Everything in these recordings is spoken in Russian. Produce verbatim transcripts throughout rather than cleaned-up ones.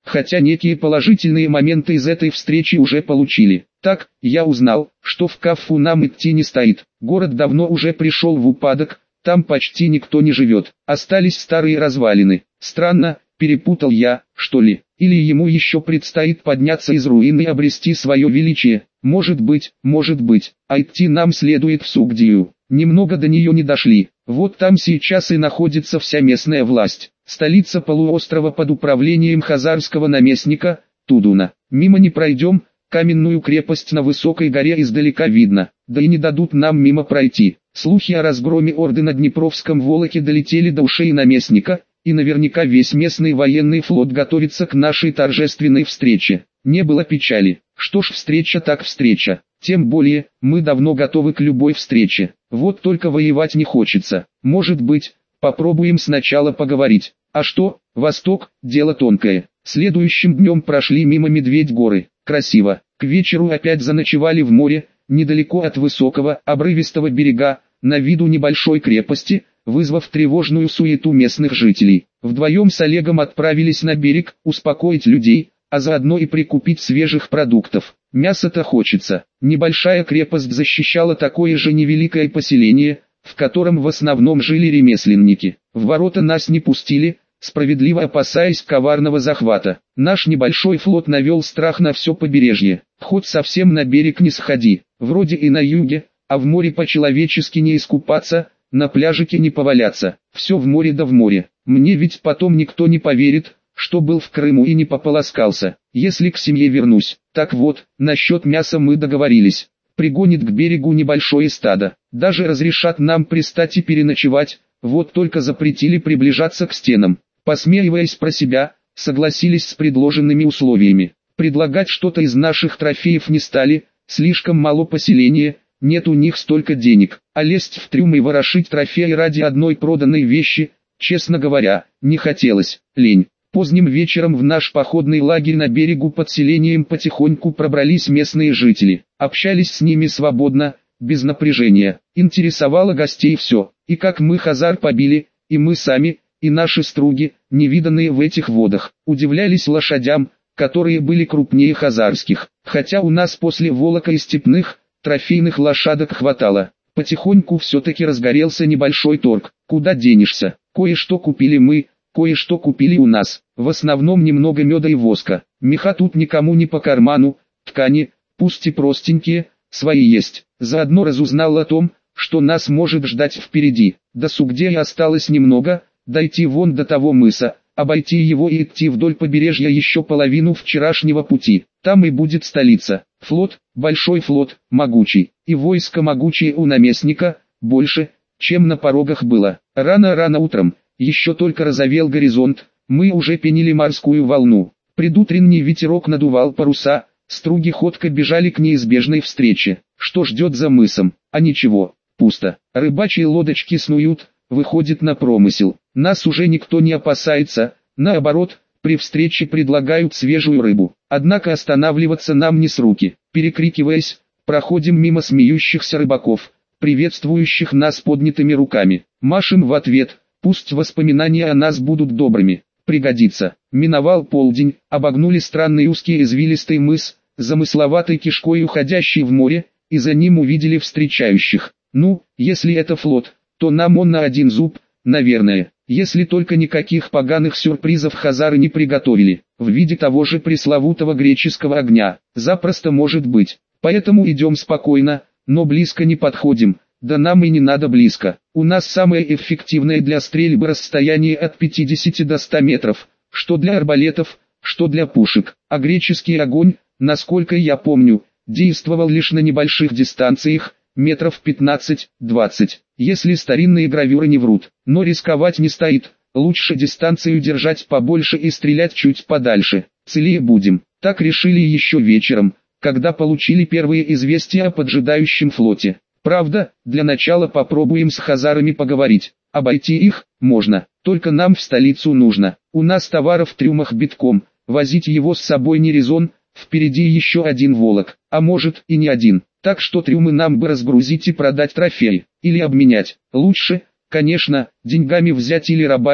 хотя некие положительные моменты из этой встречи уже получили. Так, я узнал, что в Кафу нам идти не стоит. Город давно уже пришел в упадок, там почти никто не живет. Остались старые развалины. Странно, перепутал я, что ли? Или ему еще предстоит подняться из руин и обрести свое величие? Может быть, может быть. А идти нам следует в Сугдию. Немного до нее не дошли. Вот там сейчас и находится вся местная власть. Столица полуострова под управлением хазарского наместника, Тудуна. Мимо не пройдем, каменную крепость на высокой горе издалека видно. Да и не дадут нам мимо пройти. Слухи о разгроме орды на Днепровском Волоке долетели до ушей наместника, и наверняка весь местный военный флот готовится к нашей торжественной встрече. Не было печали. Что ж, встреча так встреча. Тем более, мы давно готовы к любой встрече. Вот только воевать не хочется. Может быть, попробуем сначала поговорить. А что, Восток, дело тонкое. Следующим днем прошли мимо Медведь-горы. Красиво. К вечеру опять заночевали в море, недалеко от высокого, обрывистого берега, на виду небольшой крепости, вызвав тревожную суету местных жителей. Вдвоем с Олегом отправились на берег, успокоить людей, а заодно и прикупить свежих продуктов. Мясо-то хочется. Небольшая крепость защищала такое же невеликое поселение, в котором в основном жили ремесленники. В ворота нас не пустили, справедливо опасаясь коварного захвата. Наш небольшой флот навел страх на все побережье. Хоть совсем на берег не сходи, вроде и на юге, а в море по-человечески не искупаться, на пляжике не поваляться. Все в море да в море. Мне ведь потом никто не поверит, что был в Крыму и не пополоскался, если к семье вернусь. Так вот, насчет мяса мы договорились. Пригонит к берегу небольшое стадо. Даже разрешат нам пристать и переночевать, вот только запретили приближаться к стенам. Посмеиваясь про себя, согласились с предложенными условиями. Предлагать что-то из наших трофеев не стали, слишком мало поселения, нет у них столько денег. А лезть в трюм и ворошить трофеи ради одной проданной вещи, честно говоря, не хотелось. Лень. Поздним вечером в наш походный лагерь на берегу под селением потихоньку пробрались местные жители. Общались с ними свободно, без напряжения. Интересовало гостей все, и как мы хазар побили, и мы сами, и наши струги, невиданные в этих водах. Удивлялись лошадям, которые были крупнее хазарских, хотя у нас после Волока и степных, трофейных лошадок хватало. Потихоньку все-таки разгорелся небольшой торг. Куда денешься? Кое-что купили мы, кое-что купили у нас. В основном немного меда и воска. Меха тут никому не по карману, ткани, пусть и простенькие, свои есть. Заодно разузнал о том, что нас может ждать впереди. До Сугдея осталось немного, дойти вон до того мыса, обойти его и идти вдоль побережья еще половину вчерашнего пути. Там и будет столица. Флот, большой флот, могучий. И войско могучее у наместника, больше, чем на порогах было. Рано-рано утром, еще только разовел горизонт, мы уже пенили морскую волну. Предутренний ветерок надувал паруса, струги ходко бежали к неизбежной встрече. Что ждет за мысом? А ничего, пусто. Рыбачьи лодочки снуют, выходит на промысел. Нас уже никто не опасается, наоборот, при встрече предлагают свежую рыбу. Однако останавливаться нам не с руки. Перекрикиваясь, проходим мимо смеющихся рыбаков, приветствующих нас поднятыми руками. Машем в ответ, пусть воспоминания о нас будут добрыми. Пригодится. Миновал полдень, обогнули странный узкий извилистый мыс, замысловатой кишкой уходящий в море, и за ним увидели встречающих. Ну, если это флот, то нам он на один зуб, наверное. Если только никаких поганых сюрпризов хазары не приготовили, в виде того же пресловутого греческого огня. Запросто может быть. Поэтому идем спокойно, но близко не подходим. Да нам и не надо близко. У нас самое эффективное для стрельбы расстояние от пятидесяти до ста метров, что для арбалетов, что для пушек. А греческий огонь, насколько я помню, действовал лишь на небольших дистанциях, метров пятнадцать-двадцать, если старинные гравюры не врут. Но рисковать не стоит, лучше дистанцию держать побольше и стрелять чуть подальше, целее будем. Так решили еще вечером, когда получили первые известия о поджидающем флоте. Правда, для начала попробуем с хазарами поговорить. Обойти их можно, только нам в столицу нужно. У нас товаров в трюмах битком, возить его с собой не резон, впереди еще один Волок, а может и не один. Так что трюмы нам бы разгрузить и продать трофеи, или обменять. Лучше, конечно, деньгами взять или рабами,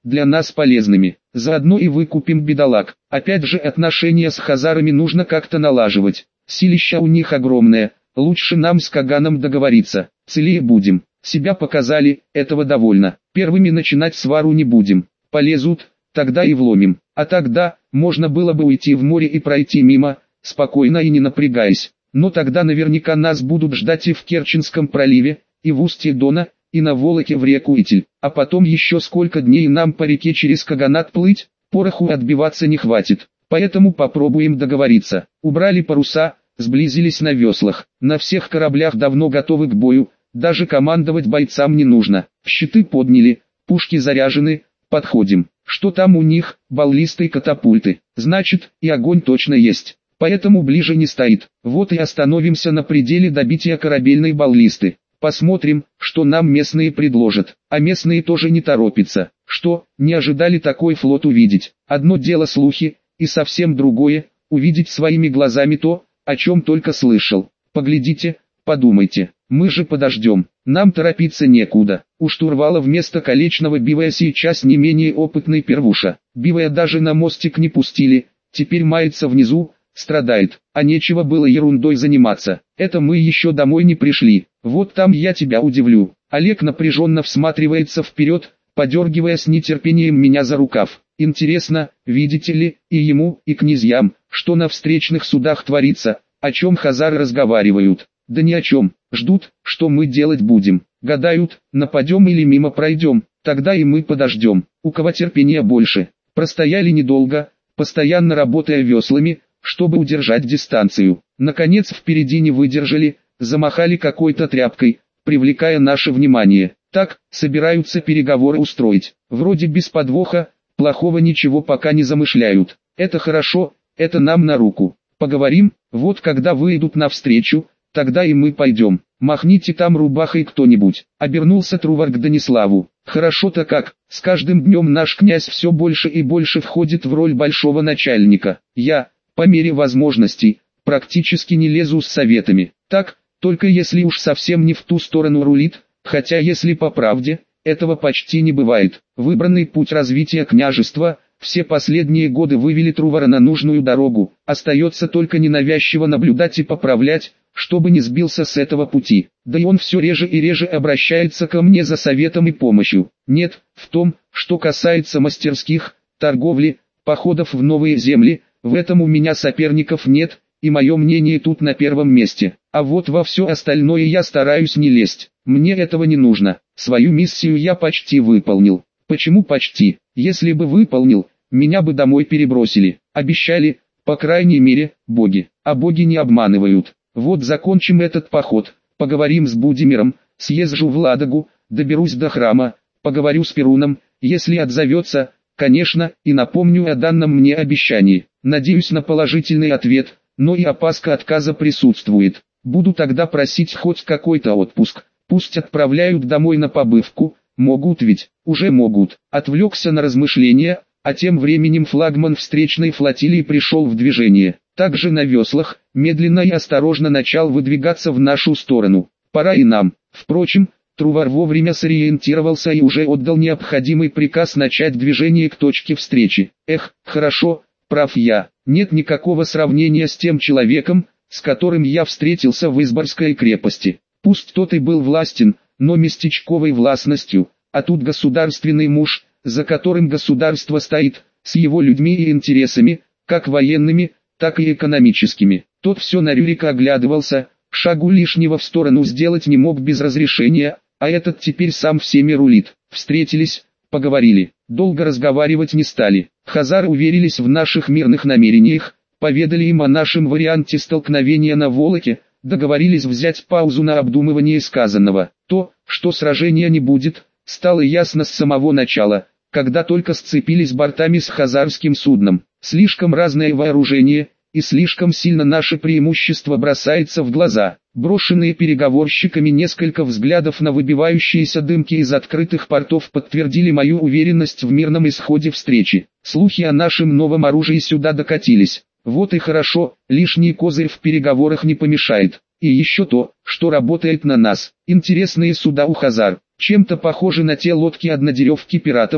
для нас полезными. Заодно и выкупим бедолаг. Опять же, отношения с хазарами нужно как-то налаживать. Силища у них огромное, лучше нам с Каганом договориться. Целее будем. Себя показали, этого довольно. Первыми начинать свару не будем. Полезут, тогда и вломим. А тогда, можно было бы уйти в море и пройти мимо, спокойно и не напрягаясь. Но тогда наверняка нас будут ждать и в Керченском проливе, и в устье Дона, и на Волоке в реку Итиль. А потом еще сколько дней нам по реке через Каганат плыть, пороху отбиваться не хватит. Поэтому попробуем договориться. Убрали паруса, сблизились на веслах. На всех кораблях давно готовы к бою, даже командовать бойцам не нужно. Щиты подняли, пушки заряжены, подходим. Что там у них, баллисты и катапульты? Значит, и огонь точно есть. Поэтому ближе не стоит. Вот и остановимся на пределе добития корабельной баллисты. Посмотрим, что нам местные предложат. А местные тоже не торопятся. Что, не ожидали такой флот увидеть? Одно дело слухи, и совсем другое, увидеть своими глазами то, о чем только слышал. Поглядите, подумайте, мы же подождем. Нам торопиться некуда. У штурвала вместо колечного Бивая сейчас не менее опытный первуша. Бивая даже на мостик не пустили, теперь мается внизу, страдает, а нечего было ерундой заниматься. Это мы еще домой не пришли. Вот там я тебя удивлю. Олег напряженно всматривается вперед, подергивая с нетерпением меня за рукав. Интересно, видите ли, и ему, и князьям, что на встречных судах творится, о чем хазары разговаривают. Да ни о чем, ждут, что мы делать будем. Гадают, нападем или мимо пройдем, тогда и мы подождем. У кого терпения больше. Простояли недолго, постоянно работая веслами, чтобы удержать дистанцию. Наконец впереди не выдержали, замахали какой-то тряпкой, привлекая наше внимание. Так, собираются переговоры устроить. Вроде без подвоха, плохого ничего пока не замышляют. Это хорошо, это нам на руку. Поговорим, вот когда выйдут навстречу, тогда и мы пойдем. Махните там рубахой кто-нибудь. Обернулся Трувор к Даниславу. Хорошо-то как, с каждым днем наш князь все больше и больше входит в роль большого начальника. Я, по мере возможностей, практически не лезу с советами. Так, только если уж совсем не в ту сторону рулит, хотя если по правде, этого почти не бывает. Выбранный путь развития княжества, все последние годы вывели Трувора на нужную дорогу, остается только ненавязчиво наблюдать и поправлять, чтобы не сбился с этого пути. Да и он все реже и реже обращается ко мне за советом и помощью. Нет, в том, что касается мастерских, торговли, походов в новые земли, в этом у меня соперников нет, и мое мнение тут на первом месте. А вот во все остальное я стараюсь не лезть. Мне этого не нужно. Свою миссию я почти выполнил. Почему почти? Если бы выполнил, меня бы домой перебросили. Обещали, по крайней мере, боги. А боги не обманывают. Вот закончим этот поход, поговорим с Будимиром, съезжу в Ладогу, доберусь до храма, поговорю с Перуном, если отзовется, конечно, и напомню о данном мне обещании. Надеюсь на положительный ответ, но и опаска отказа присутствует. Буду тогда просить хоть какой-то отпуск, пусть отправляют домой на побывку, могут ведь, уже могут. Отвлекся на размышления, а тем временем флагман встречной флотилии пришел в движение. Также на веслах, медленно и осторожно начал выдвигаться в нашу сторону. Пора и нам. Впрочем, Трувор вовремя сориентировался и уже отдал необходимый приказ начать движение к точке встречи. Эх, хорошо, прав я. Нет никакого сравнения с тем человеком, с которым я встретился в Изборской крепости. Пусть тот и был властен, но местечковой властностью, а тут государственный муж, за которым государство стоит, с его людьми и интересами, как военными, так и экономическими. Тот все на Рюрика оглядывался, шагу лишнего в сторону сделать не мог без разрешения, а этот теперь сам всеми рулит. Встретились, поговорили, долго разговаривать не стали. Хазары уверились в наших мирных намерениях, поведали им о нашем варианте столкновения на Волоке, договорились взять паузу на обдумывание сказанного. То, что сражения не будет, стало ясно с самого начала, когда только сцепились бортами с хазарским судном. Слишком разное вооружение, и слишком сильно наше преимущество бросается в глаза. Брошенные переговорщиками несколько взглядов на выбивающиеся дымки из открытых портов подтвердили мою уверенность в мирном исходе встречи. Слухи о нашем новом оружии сюда докатились. Вот и хорошо, лишний козырь в переговорах не помешает. И еще то, что работает на нас. Интересные суда у хазар, чем-то похожи на те лодки-однодеревки пиратов,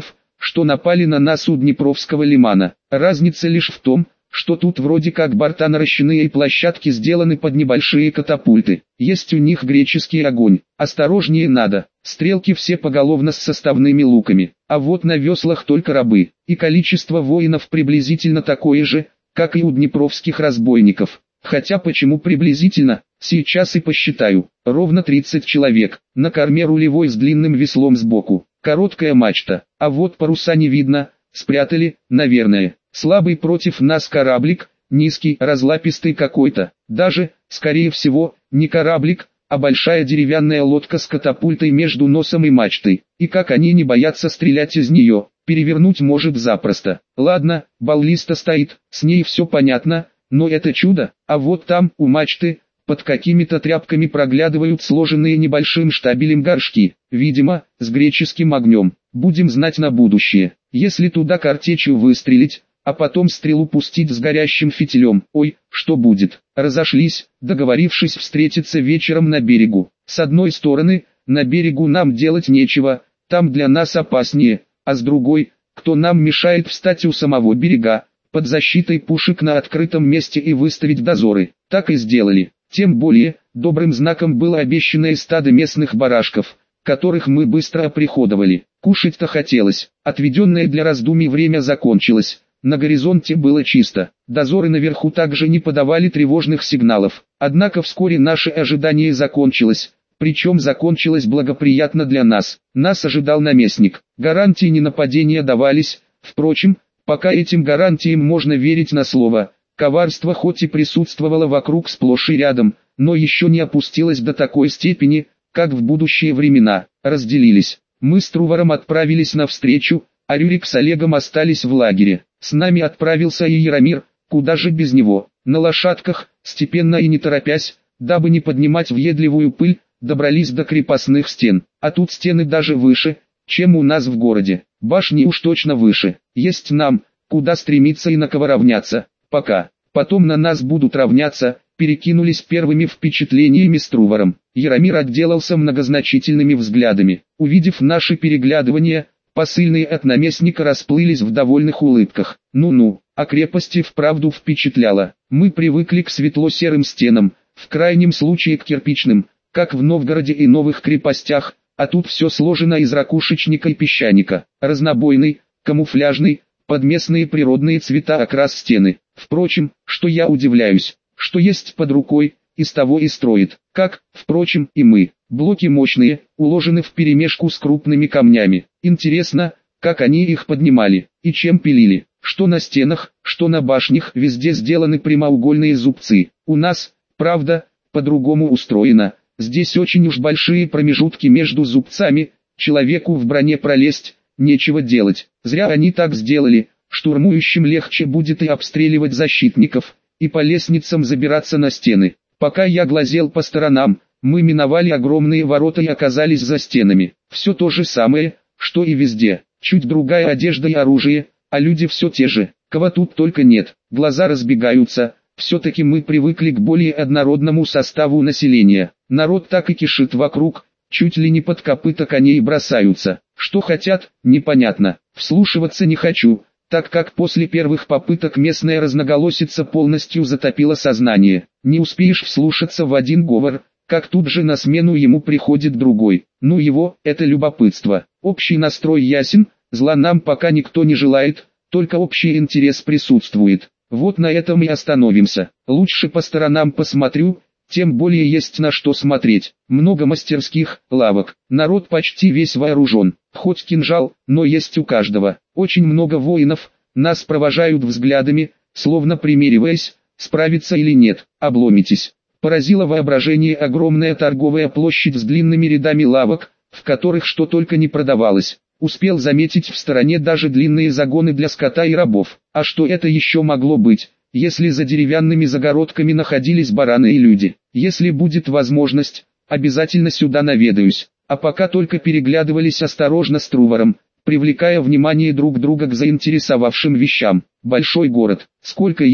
что напали на нас у Днепровского лимана. Разница лишь в том, что тут вроде как борта наращенные и площадки сделаны под небольшие катапульты. Есть у них греческий огонь. Осторожнее надо. Стрелки все поголовно с составными луками. А вот на веслах только рабы. И количество воинов приблизительно такое же, как и у днепровских разбойников. Хотя почему приблизительно, сейчас и посчитаю. Ровно тридцать человек. На корме рулевой с длинным веслом сбоку. Короткая мачта. А вот паруса не видно. Спрятали, наверное. Слабый против нас кораблик, низкий, разлапистый какой-то. Даже, скорее всего, не кораблик, а большая деревянная лодка с катапультой между носом и мачтой. И как они не боятся стрелять из нее, перевернуть может запросто. Ладно, баллиста стоит, с ней все понятно, но это чудо. А вот там, у мачты, под какими-то тряпками проглядывают сложенные небольшим штабелем горшки. Видимо, с греческим огнем. Будем знать на будущее. Если туда картечью выстрелить, а потом стрелу пустить с горящим фитилем. Ой, что будет? Разошлись, договорившись встретиться вечером на берегу. С одной стороны, на берегу нам делать нечего, там для нас опаснее, а с другой, кто нам мешает встать у самого берега, под защитой пушек на открытом месте и выставить дозоры. Так и сделали. Тем более, добрым знаком было обещанное стадо местных барашков, которых мы быстро оприходовали. Кушать-то хотелось, отведенное для раздумий время закончилось. На горизонте было чисто, дозоры наверху также не подавали тревожных сигналов. Однако вскоре наше ожидание закончилось, причем закончилось благоприятно для нас. Нас ожидал наместник. Гарантии ненападения давались, впрочем, пока этим гарантиям можно верить на слово. Коварство хоть и присутствовало вокруг сплошь и рядом, но еще не опустилось до такой степени, как в будущие времена. Разделились. Мы с Трувором отправились навстречу, а Рюрик с Олегом остались в лагере. С нами отправился и Яромир, куда же без него. На лошадках, степенно и не торопясь, дабы не поднимать въедливую пыль, добрались до крепостных стен. А тут стены даже выше, чем у нас в городе. Башни уж точно выше. Есть нам, куда стремиться и на кого равняться. Пока. Потом на нас будут равняться, перекинулись первыми впечатлениями с Трувором. Яромир отделался многозначительными взглядами. Увидев наши переглядывания, посыльные от наместника расплылись в довольных улыбках. Ну-ну, а крепость и вправду впечатляла. Мы привыкли к светло-серым стенам, в крайнем случае к кирпичным, как в Новгороде и новых крепостях, а тут все сложено из ракушечника и песчаника. Разнобойный, камуфляжный, под местные природные цвета окрас стены. Впрочем, что я удивляюсь, что есть под рукой, из того и строит, как, впрочем, и мы. Блоки мощные, уложены вперемешку с крупными камнями. Интересно, как они их поднимали, и чем пилили. Что на стенах, что на башнях, везде сделаны прямоугольные зубцы. У нас, правда, по-другому устроено. Здесь очень уж большие промежутки между зубцами, человеку в броне пролезть, нечего делать. Зря они так сделали, штурмующим легче будет и обстреливать защитников, и по лестницам забираться на стены. Пока я глазел по сторонам, мы миновали огромные ворота и оказались за стенами. Все то же самое, что и везде. Чуть другая одежда и оружие, а люди все те же. Кого тут только нет. Глаза разбегаются. Все-таки мы привыкли к более однородному составу населения. Народ так и кишит вокруг, чуть ли не под копыта коней бросаются. Что хотят, непонятно. Вслушиваться не хочу, так как после первых попыток местная разноголосица полностью затопила сознание. Не успеешь вслушаться в один говор, как тут же на смену ему приходит другой. Ну его, это любопытство. Общий настрой ясен, зла нам пока никто не желает, только общий интерес присутствует. Вот на этом и остановимся. Лучше по сторонам посмотрю, тем более есть на что смотреть. Много мастерских, лавок. Народ почти весь вооружен. Хоть кинжал, но есть у каждого. Очень много воинов, нас провожают взглядами, словно примериваясь, справиться или нет. Обломитесь. Поразило воображение огромная торговая площадь с длинными рядами лавок, в которых что только не продавалось. Успел заметить в стороне даже длинные загоны для скота и рабов. А что это еще могло быть, если за деревянными загородками находились бараны и люди? Если будет возможность, обязательно сюда наведаюсь. А пока только переглядывались осторожно с Трувором, привлекая внимание друг друга к заинтересовавшим вещам. Большой город. Сколько едем?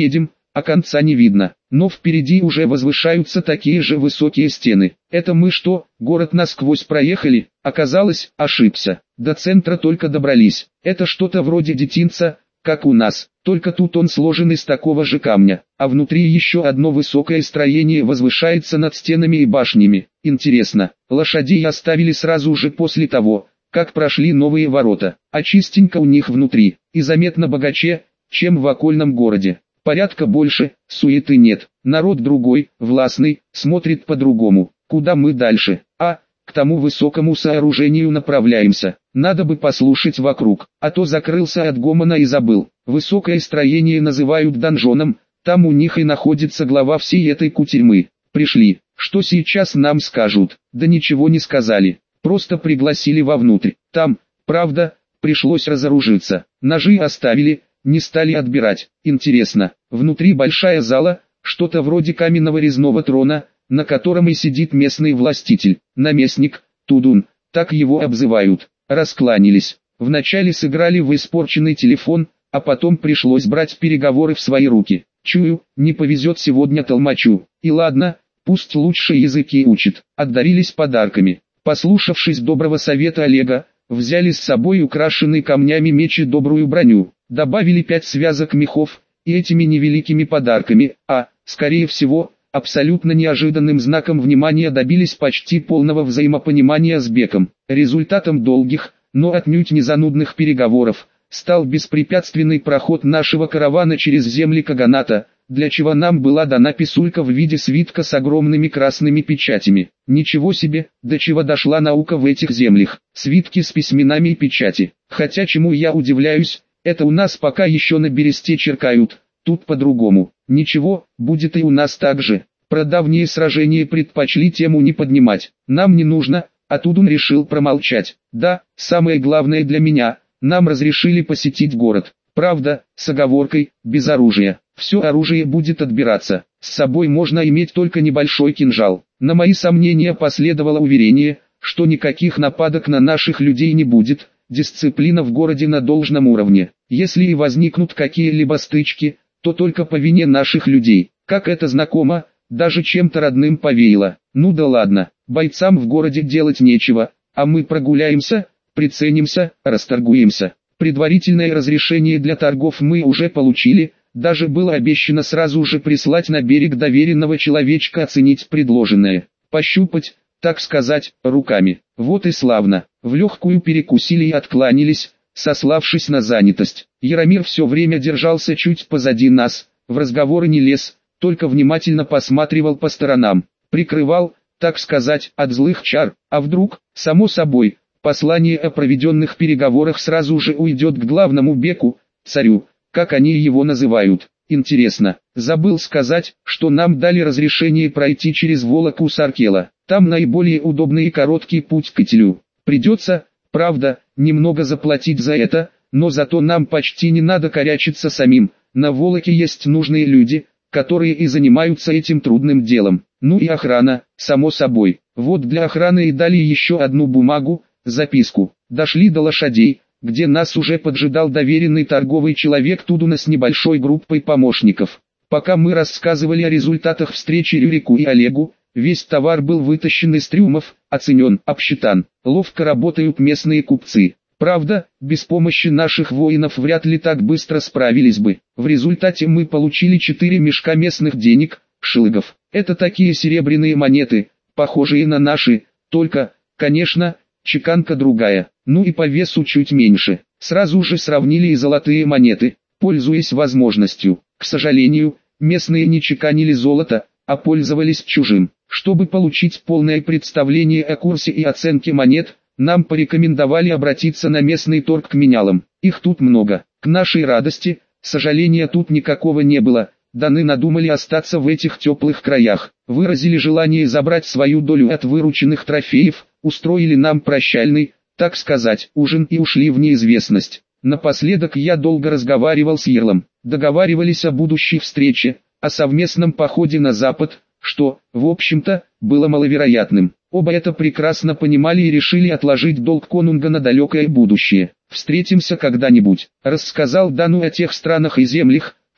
а конца не видно. Но впереди уже возвышаются такие же высокие стены. Это мы что, город насквозь проехали? Оказалось, ошибся. До центра только добрались. Это что-то вроде детинца, как у нас, только тут он сложен из такого же камня, а внутри еще одно высокое строение возвышается над стенами и башнями. Интересно, лошадей оставили сразу же после того, как прошли новые ворота, а чистенько у них внутри, и заметно богаче, чем в окольном городе. Порядка больше, суеты нет, народ другой, властный, смотрит по-другому. Куда мы дальше? А, к тому высокому сооружению направляемся. Надо бы послушать вокруг, а то закрылся от гомона и забыл. Высокое строение называют донжоном, там у них и находится глава всей этой кутерьмы. Пришли, что сейчас нам скажут? Да ничего не сказали, просто пригласили вовнутрь. Там, правда, пришлось разоружиться. Ножи оставили, не стали отбирать. Интересно, внутри большая зала, что-то вроде каменного резного трона, на котором и сидит местный властитель, наместник, Тудун, так его обзывают. Раскланялись. Вначале сыграли в испорченный телефон, а потом пришлось брать переговоры в свои руки. Чую, не повезет сегодня толмачу. И ладно, пусть лучше языки учит. Отдарились подарками. Послушавшись доброго совета Олега, взяли с собой украшенный камнями меч и добрую броню. Добавили пять связок мехов, и этими невеликими подарками, а, скорее всего, абсолютно неожиданным знаком внимания добились почти полного взаимопонимания с Беком. Результатом долгих, но отнюдь не занудных переговоров, стал беспрепятственный проход нашего каравана через земли Каганата, для чего нам была дана писулька в виде свитка с огромными красными печатями. Ничего себе, до чего дошла наука в этих землях. Свитки с письменами и печати. Хотя чему я удивляюсь, это у нас пока еще на бересте черкают. Тут по-другому. Ничего, будет и у нас так же. Про давние сражения предпочли тему не поднимать. Нам не нужно, а Тудун решил промолчать. Да, самое главное для меня, нам разрешили посетить город. Правда, с оговоркой, без оружия. Все оружие будет отбираться. С собой можно иметь только небольшой кинжал. На мои сомнения последовало уверение, что никаких нападок на наших людей не будет. Дисциплина в городе на должном уровне. Если и возникнут какие-либо стычки, то только по вине наших людей. Как это знакомо, даже чем-то родным повеяло. Ну да ладно, бойцам в городе делать нечего, а мы прогуляемся, приценимся, расторгуемся. Предварительное разрешение для торгов мы уже получили, даже было обещано сразу же прислать на берег доверенного человечка оценить предложенное. Пощупать, так сказать, руками. Вот и славно. В легкую перекусили и откланялись, сославшись на занятость. Яромир все время держался чуть позади нас, в разговоры не лез, только внимательно посматривал по сторонам, прикрывал, так сказать, от злых чар, а вдруг, само собой, послание о проведенных переговорах сразу же уйдет к главному Беку, царю, как они его называют. Интересно, забыл сказать, что нам дали разрешение пройти через Волоку с Аркела, там наиболее удобный и короткий путь к Ителю. Придется, правда, немного заплатить за это, но зато нам почти не надо корячиться самим, на Волоке есть нужные люди, которые и занимаются этим трудным делом. Ну и охрана, само собой. Вот для охраны и дали еще одну бумагу, записку. Дошли до лошадей, где нас уже поджидал доверенный торговый человек Тудуна с небольшой группой помощников. Пока мы рассказывали о результатах встречи Рюрику и Олегу, весь товар был вытащен из трюмов, оценен, обсчитан. Ловко работают местные купцы. Правда, без помощи наших воинов вряд ли так быстро справились бы. В результате мы получили четыре мешка местных денег, шиллингов. Это такие серебряные монеты, похожие на наши, только, конечно, чеканка другая, ну и по весу чуть меньше. Сразу же сравнили и золотые монеты, пользуясь возможностью. К сожалению, местные не чеканили золото, а пользовались чужим. Чтобы получить полное представление о курсе и оценке монет, нам порекомендовали обратиться на местный торг к менялам. Их тут много. К нашей радости, сожаления тут никакого не было. Даны надумали остаться в этих теплых краях. Выразили желание забрать свою долю от вырученных трофеев, устроили нам прощальный, так сказать, ужин и ушли в неизвестность. Напоследок я долго разговаривал с Ярлом. Договаривались о будущей встрече, о совместном походе на запад, что, в общем-то, было маловероятным. Оба это прекрасно понимали и решили отложить долг конунга на далекое будущее. «Встретимся когда-нибудь», — рассказал Дану о тех странах и землях,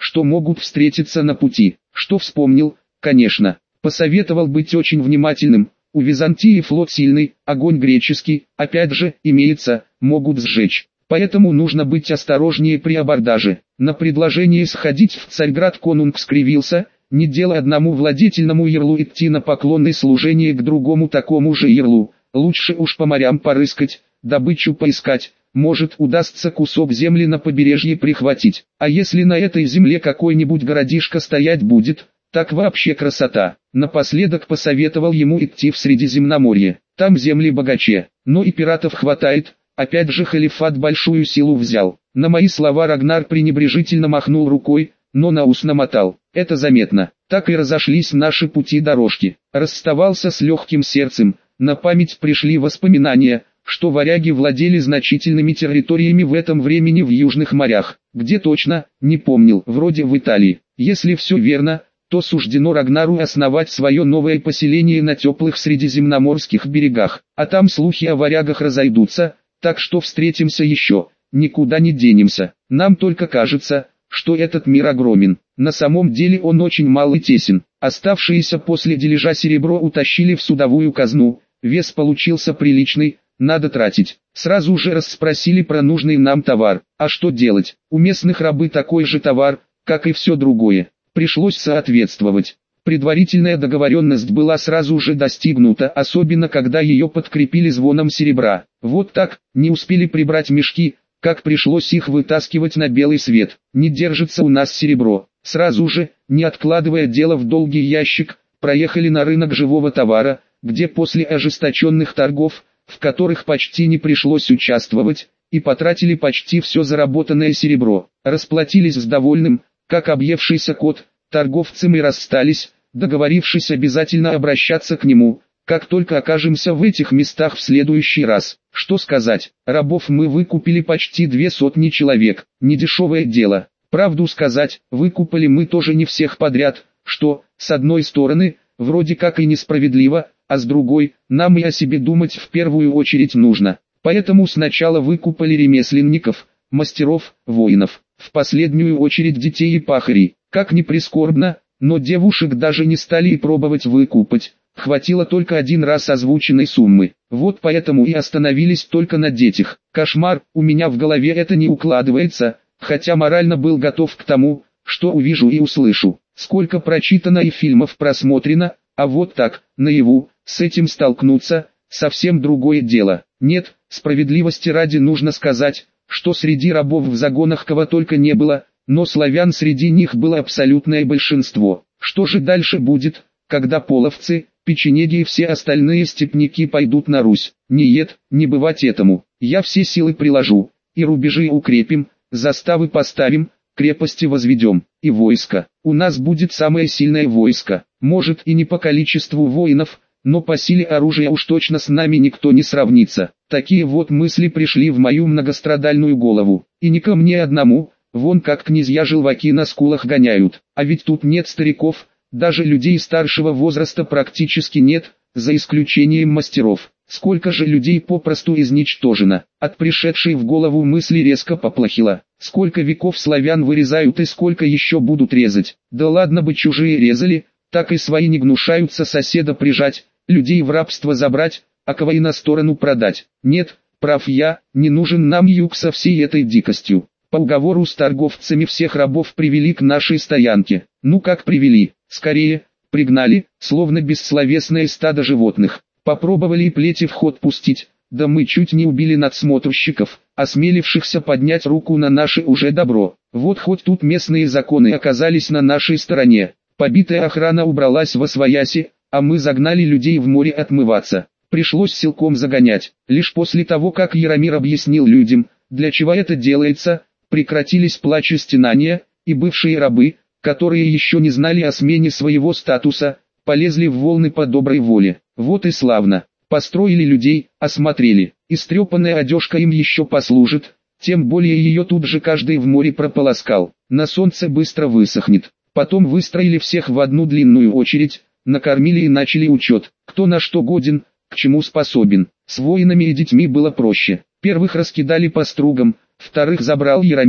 что могут встретиться на пути. Что вспомнил? Конечно, посоветовал быть очень внимательным. У Византии флот сильный, огонь греческий, опять же, имеется, могут сжечь. Поэтому нужно быть осторожнее при абордаже. На предложение сходить в Царьград конунг скривился: не дело одному владетельному ярлу идти на поклонное служение к другому такому же ярлу. Лучше уж по морям порыскать, добычу поискать, может удастся кусок земли на побережье прихватить. А если на этой земле какой-нибудь городишко стоять будет, так вообще красота. Напоследок посоветовал ему идти в Средиземноморье, там земли богаче, но и пиратов хватает. Опять же халифат большую силу взял. На мои слова Рагнар пренебрежительно махнул рукой, но на ус намотал. Это заметно. Так и разошлись наши пути-дорожки. Расставался с легким сердцем. На память пришли воспоминания, что варяги владели значительными территориями в этом времени в южных морях. Где точно, не помнил, вроде в Италии. Если все верно, то суждено Рагнару основать свое новое поселение на теплых средиземноморских берегах. А там слухи о варягах разойдутся, так что встретимся еще, никуда не денемся. Нам только кажется, что этот мир огромен. На самом деле он очень мал и тесен. Оставшееся после дележа серебро утащили в судовую казну. Вес получился приличный, надо тратить. Сразу же расспросили про нужный нам товар. А что делать? У местных рабы такой же товар, как и все другое. Пришлось соответствовать. Предварительная договоренность была сразу же достигнута, особенно когда ее подкрепили звоном серебра. Вот так, не успели прибрать мешки, как пришлось их вытаскивать на белый свет. Не держится у нас серебро. Сразу же, не откладывая дело в долгий ящик, проехали на рынок живого товара, где после ожесточенных торгов, в которых почти не пришлось участвовать, и потратили почти все заработанное серебро. Расплатились с довольным, как объевшийся кот, торговцем и расстались, договорившись обязательно обращаться к нему, как только окажемся в этих местах в следующий раз. Что сказать, рабов мы выкупили почти две сотни человек, недешевое дело. Правду сказать, выкупали мы тоже не всех подряд, что, с одной стороны, вроде как и несправедливо, а с другой, нам и о себе думать в первую очередь нужно. Поэтому сначала выкупали ремесленников, мастеров, воинов, в последнюю очередь детей и пахарей. Как ни прискорбно, но девушек даже не стали и пробовать выкупать, хватило только один раз озвученной суммы. Вот поэтому и остановились только на детях. Кошмар, у меня в голове это не укладывается, хотя морально был готов к тому, что увижу и услышу. Сколько прочитано и фильмов просмотрено, а вот так, наяву, с этим столкнуться, совсем другое дело. Нет, справедливости ради нужно сказать, что среди рабов в загонах кого только не было, но славян среди них было абсолютное большинство. Что же дальше будет, когда половцы, печенеги и все остальные степняки пойдут на Русь? Нет, не бывать этому. Я все силы приложу, и рубежи укрепим, заставы поставим, крепости возведем, и войско. У нас будет самое сильное войско, может и не по количеству воинов, но по силе оружия уж точно с нами никто не сравнится. Такие вот мысли пришли в мою многострадальную голову, и не ко мне одному. Вон как князья-желваки на скулах гоняют, а ведь тут нет стариков, даже людей старшего возраста практически нет, за исключением мастеров. Сколько же людей попросту изничтожено. От пришедшей в голову мысли резко поплохело. Сколько веков славян вырезают и сколько еще будут резать. Да ладно бы чужие резали, так и свои не гнушаются соседа прижать, людей в рабство забрать, а кого и на сторону продать. Нет, прав я, не нужен нам юг со всей этой дикостью. По уговору с торговцами всех рабов привели к нашей стоянке. Ну как привели, скорее, пригнали, словно бессловесное стадо животных. Попробовали и плети в ход пустить, да мы чуть не убили надсмотрщиков, осмелившихся поднять руку на наше уже добро. Вот хоть тут местные законы оказались на нашей стороне. Побитая охрана убралась восвояси, а мы загнали людей в море отмываться. Пришлось силком загонять. Лишь после того, как Яромир объяснил людям, для чего это делается, прекратились плач и стенания, и бывшие рабы, которые еще не знали о смене своего статуса, полезли в волны по доброй воле. Вот и славно. Построили людей, осмотрели. Истрепанная одежка им еще послужит, тем более ее тут же каждый в море прополоскал. На солнце быстро высохнет. Потом выстроили всех в одну длинную очередь, накормили и начали учет, кто на что годен, к чему способен. С воинами и детьми было проще. Первых раскидали по стругам, вторых забрал Яромир,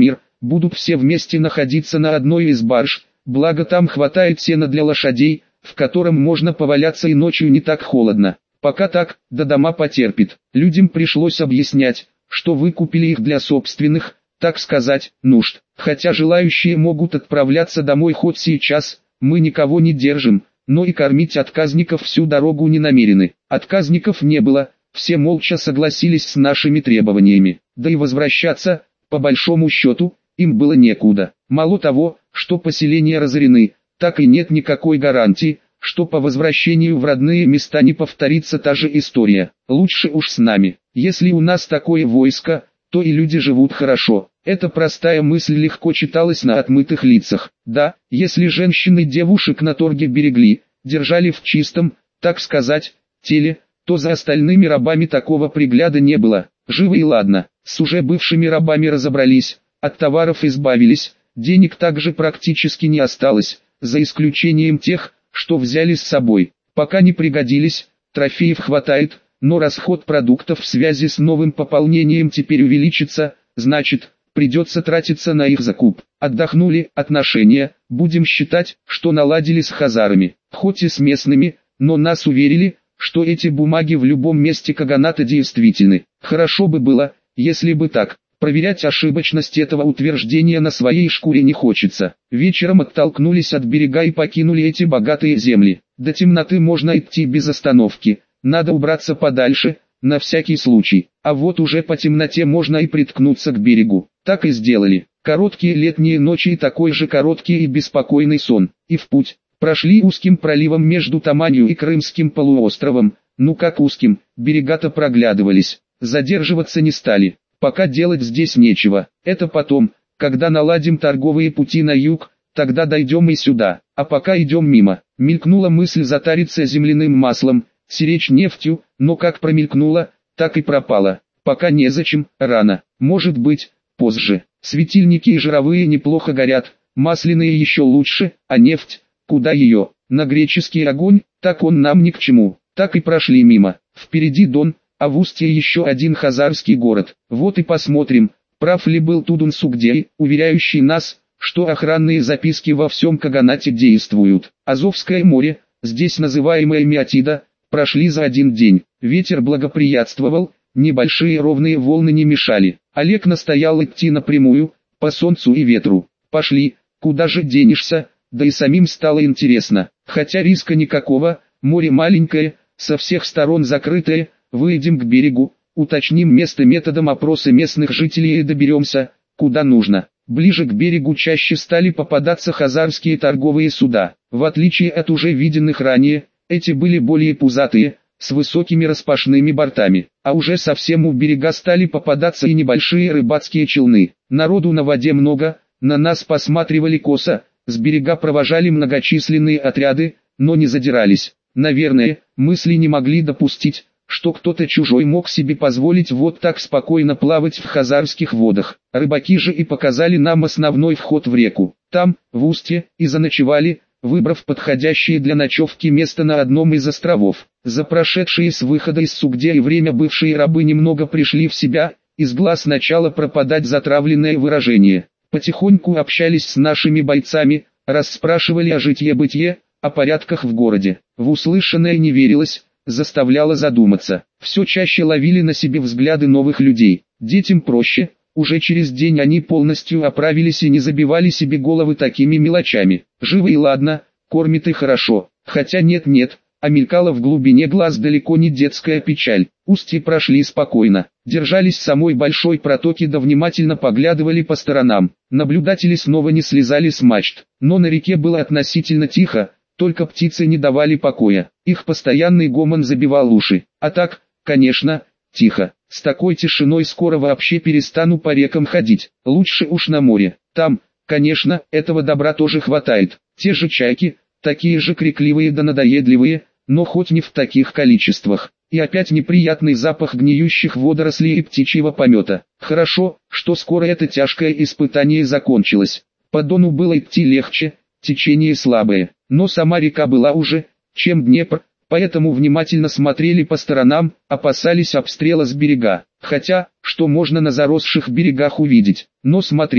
будут все вместе находиться на одной из барж, благо там хватает сена для лошадей, в котором можно поваляться и ночью не так холодно. Пока так, до дома потерпит. Людям пришлось объяснять, что вы купили их для собственных, так сказать, нужд. Хотя желающие могут отправляться домой хоть сейчас, мы никого не держим, но и кормить отказников всю дорогу не намерены. Отказников не было, все молча согласились с нашими требованиями. Да и возвращаться, по большому счету, им было некуда. Мало того, что поселения разорены, так и нет никакой гарантии, что по возвращению в родные места не повторится та же история. Лучше уж с нами. Если у нас такое войско, то и люди живут хорошо. Эта простая мысль легко читалась на отмытых лицах. Да, если женщины девушек на торге берегли, держали в чистом, так сказать, теле, то за остальными рабами такого пригляда не было. Живо и ладно, с уже бывшими рабами разобрались, от товаров избавились, денег также практически не осталось, за исключением тех, что взяли с собой. Пока не пригодились, трофеев хватает, но расход продуктов в связи с новым пополнением теперь увеличится, значит, придется тратиться на их закуп. Отдохнули, отношения, будем считать, что наладили с хазарами, хоть и с местными, но нас уверили, что эти бумаги в любом месте каганата действительны. Хорошо бы было, если бы так. Проверять ошибочность этого утверждения на своей шкуре не хочется. Вечером оттолкнулись от берега и покинули эти богатые земли. До темноты можно идти без остановки, надо убраться подальше, на всякий случай. А вот уже по темноте можно и приткнуться к берегу. Так и сделали. Короткие летние ночи и такой же короткий и беспокойный сон. И в путь. Прошли узким проливом между Таманью и Крымским полуостровом. Ну как узким, берега-то проглядывались. Задерживаться не стали. Пока делать здесь нечего, это потом, когда наладим торговые пути на юг, тогда дойдем и сюда, а пока идем мимо. Мелькнула мысль затариться земляным маслом, сиречь нефтью, но как промелькнула, так и пропала. Пока незачем, рано, может быть, позже. Светильники и жировые неплохо горят, масляные еще лучше, а нефть, куда ее? На греческий огонь, так он нам ни к чему. Так и прошли мимо. Впереди Дон, а в устье еще один хазарский город. Вот и посмотрим, прав ли был Тудун Сугдей, уверяющий нас, что охранные записки во всем каганате действуют. Азовское море, здесь называемое Миотида, прошли за один день. Ветер благоприятствовал, небольшие ровные волны не мешали. Олег настоял идти напрямую, по солнцу и ветру. Пошли, куда же денешься, да и самим стало интересно. Хотя риска никакого, море маленькое, со всех сторон закрытое. Выйдем к берегу, уточним место методом опроса местных жителей и доберемся, куда нужно. Ближе к берегу чаще стали попадаться хазарские торговые суда. В отличие от уже виденных ранее, эти были более пузатые, с высокими распашными бортами. А уже совсем у берега стали попадаться и небольшие рыбацкие челны. Народу на воде много, на нас посматривали косо, с берега провожали многочисленные отряды, но не задирались. Наверное, мысли не могли допустить, что кто-то чужой мог себе позволить вот так спокойно плавать в хазарских водах. Рыбаки же и показали нам основной вход в реку. Там, в устье, и заночевали, выбрав подходящее для ночевки место на одном из островов. За прошедшие с выхода из Сугдеи время бывшие рабы немного пришли в себя, из глаз начало пропадать затравленное выражение. Потихоньку общались с нашими бойцами, расспрашивали о житье-бытие, о порядках в городе. В услышанное не верилось, заставляло задуматься. Все чаще ловили на себе взгляды новых людей. Детям проще, уже через день они полностью оправились и не забивали себе головы такими мелочами. Живо и ладно, кормит и хорошо, хотя нет-нет, а мелькала в глубине глаз далеко не детская печаль. Устье прошли спокойно, держались самой большой протоки да внимательно поглядывали по сторонам. Наблюдатели снова не слезали с мачт, но на реке было относительно тихо, только птицы не давали покоя, их постоянный гомон забивал уши. А так, конечно, тихо. С такой тишиной скоро вообще перестану по рекам ходить, лучше уж на море. Там, конечно, этого добра тоже хватает. Те же чайки, такие же крикливые да надоедливые, но хоть не в таких количествах. И опять неприятный запах гниющих водорослей и птичьего помета. Хорошо, что скоро это тяжкое испытание закончилось. По Дону было идти легче, течение слабое, но сама река была уже, чем Днепр, поэтому внимательно смотрели по сторонам, опасались обстрела с берега. Хотя, что можно на заросших берегах увидеть, но смотрели.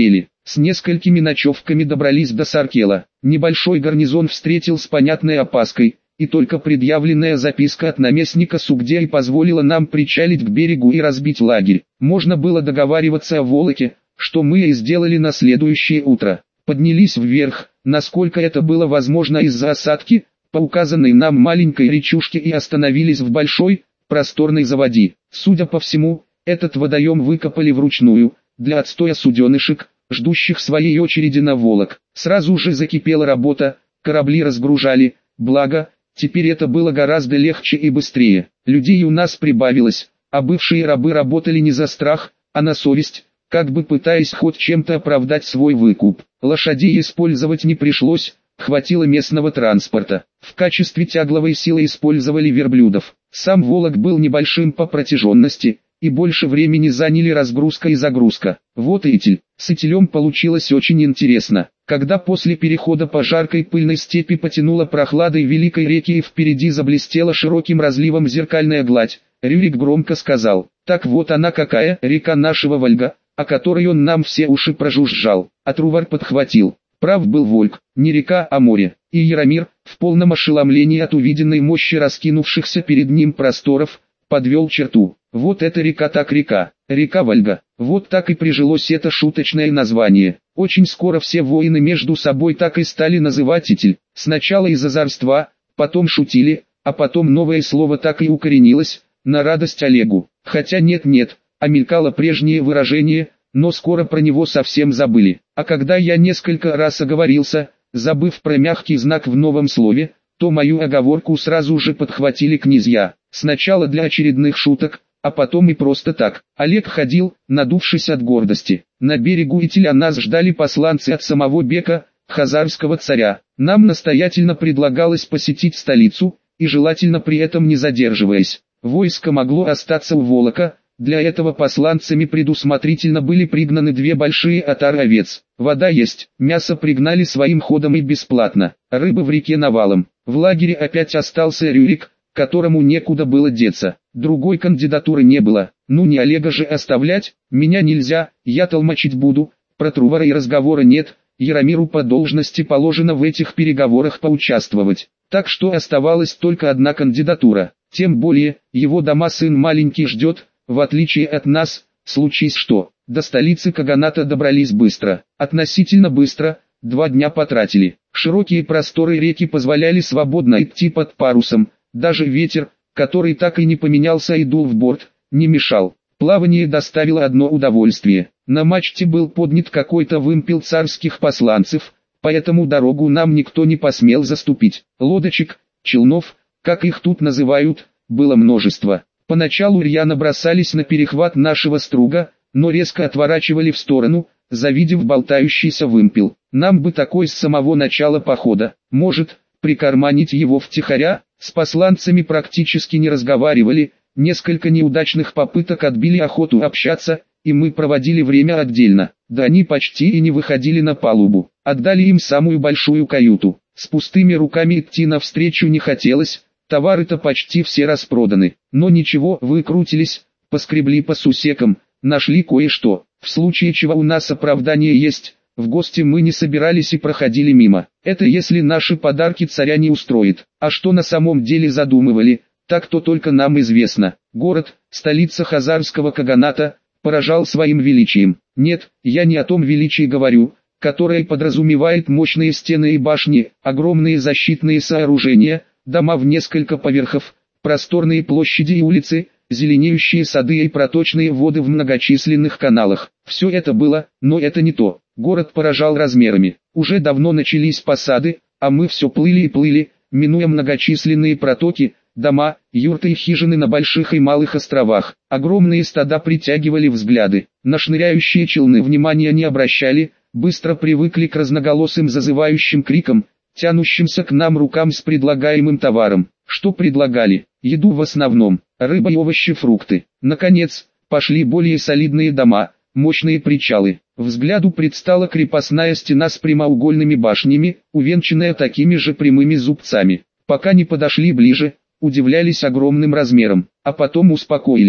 С несколькими ночевками добрались до Саркела. Небольшой гарнизон встретил с понятной опаской, и только предъявленная записка от наместника Сугдея позволила нам причалить к берегу и разбить лагерь. Можно было договариваться о Волоке, что мы и сделали на следующее утро. Поднялись вверх, насколько это было возможно из-за осадки, по указанной нам маленькой речушке, и остановились в большой, просторной заводи. Судя по всему, этот водоем выкопали вручную, для отстоя суденышек, ждущих своей очереди на Волок. Сразу же закипела работа, корабли разгружали, благо, теперь это было гораздо легче и быстрее. Людей у нас прибавилось, а бывшие рабы работали не за страх, а на совесть, как бы пытаясь хоть чем-то оправдать свой выкуп. Лошадей использовать не пришлось, хватило местного транспорта. В качестве тягловой силы использовали верблюдов. Сам Волок был небольшим по протяженности, и больше времени заняли разгрузка и загрузка. Вот и Итиль. С Итилем получилось очень интересно. Когда после перехода по жаркой пыльной степи потянуло прохладой великой реки и впереди заблестела широким разливом зеркальная гладь, Рюрик громко сказал: «Так вот она какая река нашего Вольга, о которой он нам все уши прожужжал». А Трувор подхватил: «Прав был Вольг, не река, а море». И Яромир, в полном ошеломлении от увиденной мощи раскинувшихся перед ним просторов, подвел черту. Вот эта река так река, река Вольга. Вот так и прижилось это шуточное название. Очень скоро все воины между собой так и стали называть Итиль. Сначала из озорства, потом шутили, а потом новое слово так и укоренилось, на радость Олегу. Хотя нет-нет, а мелькало прежнее выражение, но скоро про него совсем забыли. А когда я несколько раз оговорился, забыв про мягкий знак в новом слове, то мою оговорку сразу же подхватили князья. Сначала для очередных шуток, а потом и просто так. Олег ходил, надувшись от гордости. На берегу Итиля нас ждали посланцы от самого Бека, хазарского царя. Нам настоятельно предлагалось посетить столицу, и желательно при этом не задерживаясь. Войско могло остаться у Волока, для этого посланцами предусмотрительно были пригнаны две большие отары овец. Вода есть, мясо пригнали своим ходом и бесплатно, рыбы в реке навалом. В лагере опять остался Рюрик, которому некуда было деться. Другой кандидатуры не было. Ну не Олега же оставлять, меня нельзя, я толмачить буду, про Трувора и разговора нет, Яромиру по должности положено в этих переговорах поучаствовать. Так что оставалась только одна кандидатура. Тем более, его дома сын маленький ждет, в отличие от нас, случись что. До столицы Каганата добрались быстро, относительно быстро, два дня потратили. Широкие просторы реки позволяли свободно идти под парусом, даже ветер, который так и не поменялся и дул в борт, не мешал. Плавание доставило одно удовольствие. На мачте был поднят какой-то вымпел царских посланцев, поэтому дорогу нам никто не посмел заступить. Лодочек, челнов, как их тут называют, было множество. Поначалу рьяно бросались на перехват нашего струга, но резко отворачивали в сторону, завидев болтающийся вымпел. Нам бы такой с самого начала похода. Может, прикарманить его втихаря? С посланцами практически не разговаривали, несколько неудачных попыток отбили охоту общаться, и мы проводили время отдельно. Да они почти и не выходили на палубу. Отдали им самую большую каюту. С пустыми руками идти навстречу не хотелось, товары-то почти все распроданы. Но ничего, выкрутились, поскребли по сусекам, нашли кое-что. В случае чего у нас оправдание есть, в гости мы не собирались и проходили мимо. Это если наши подарки царя не устроит. А что на самом деле задумывали, так то только нам известно. Город, столица хазарского каганата, поражал своим величием. Нет, я не о том величии говорю, которое подразумевает мощные стены и башни, огромные защитные сооружения, дома в несколько поверхов, просторные площади и улицы, зеленеющие сады и проточные воды в многочисленных каналах. Все это было, но это не то. Город поражал размерами. Уже давно начались посады, а мы все плыли и плыли, минуя многочисленные протоки, дома, юрты и хижины на больших и малых островах. Огромные стада притягивали взгляды. На шныряющие челны внимания не обращали, быстро привыкли к разноголосым зазывающим крикам, тянущимся к нам рукам с предлагаемым товаром. Что предлагали? Еду в основном, рыба и овощи, фрукты. Наконец, пошли более солидные дома, мощные причалы. Взгляду предстала крепостная стена с прямоугольными башнями, увенчанная такими же прямыми зубцами. Пока не подошли ближе, удивлялись огромным размером, а потом успокоились.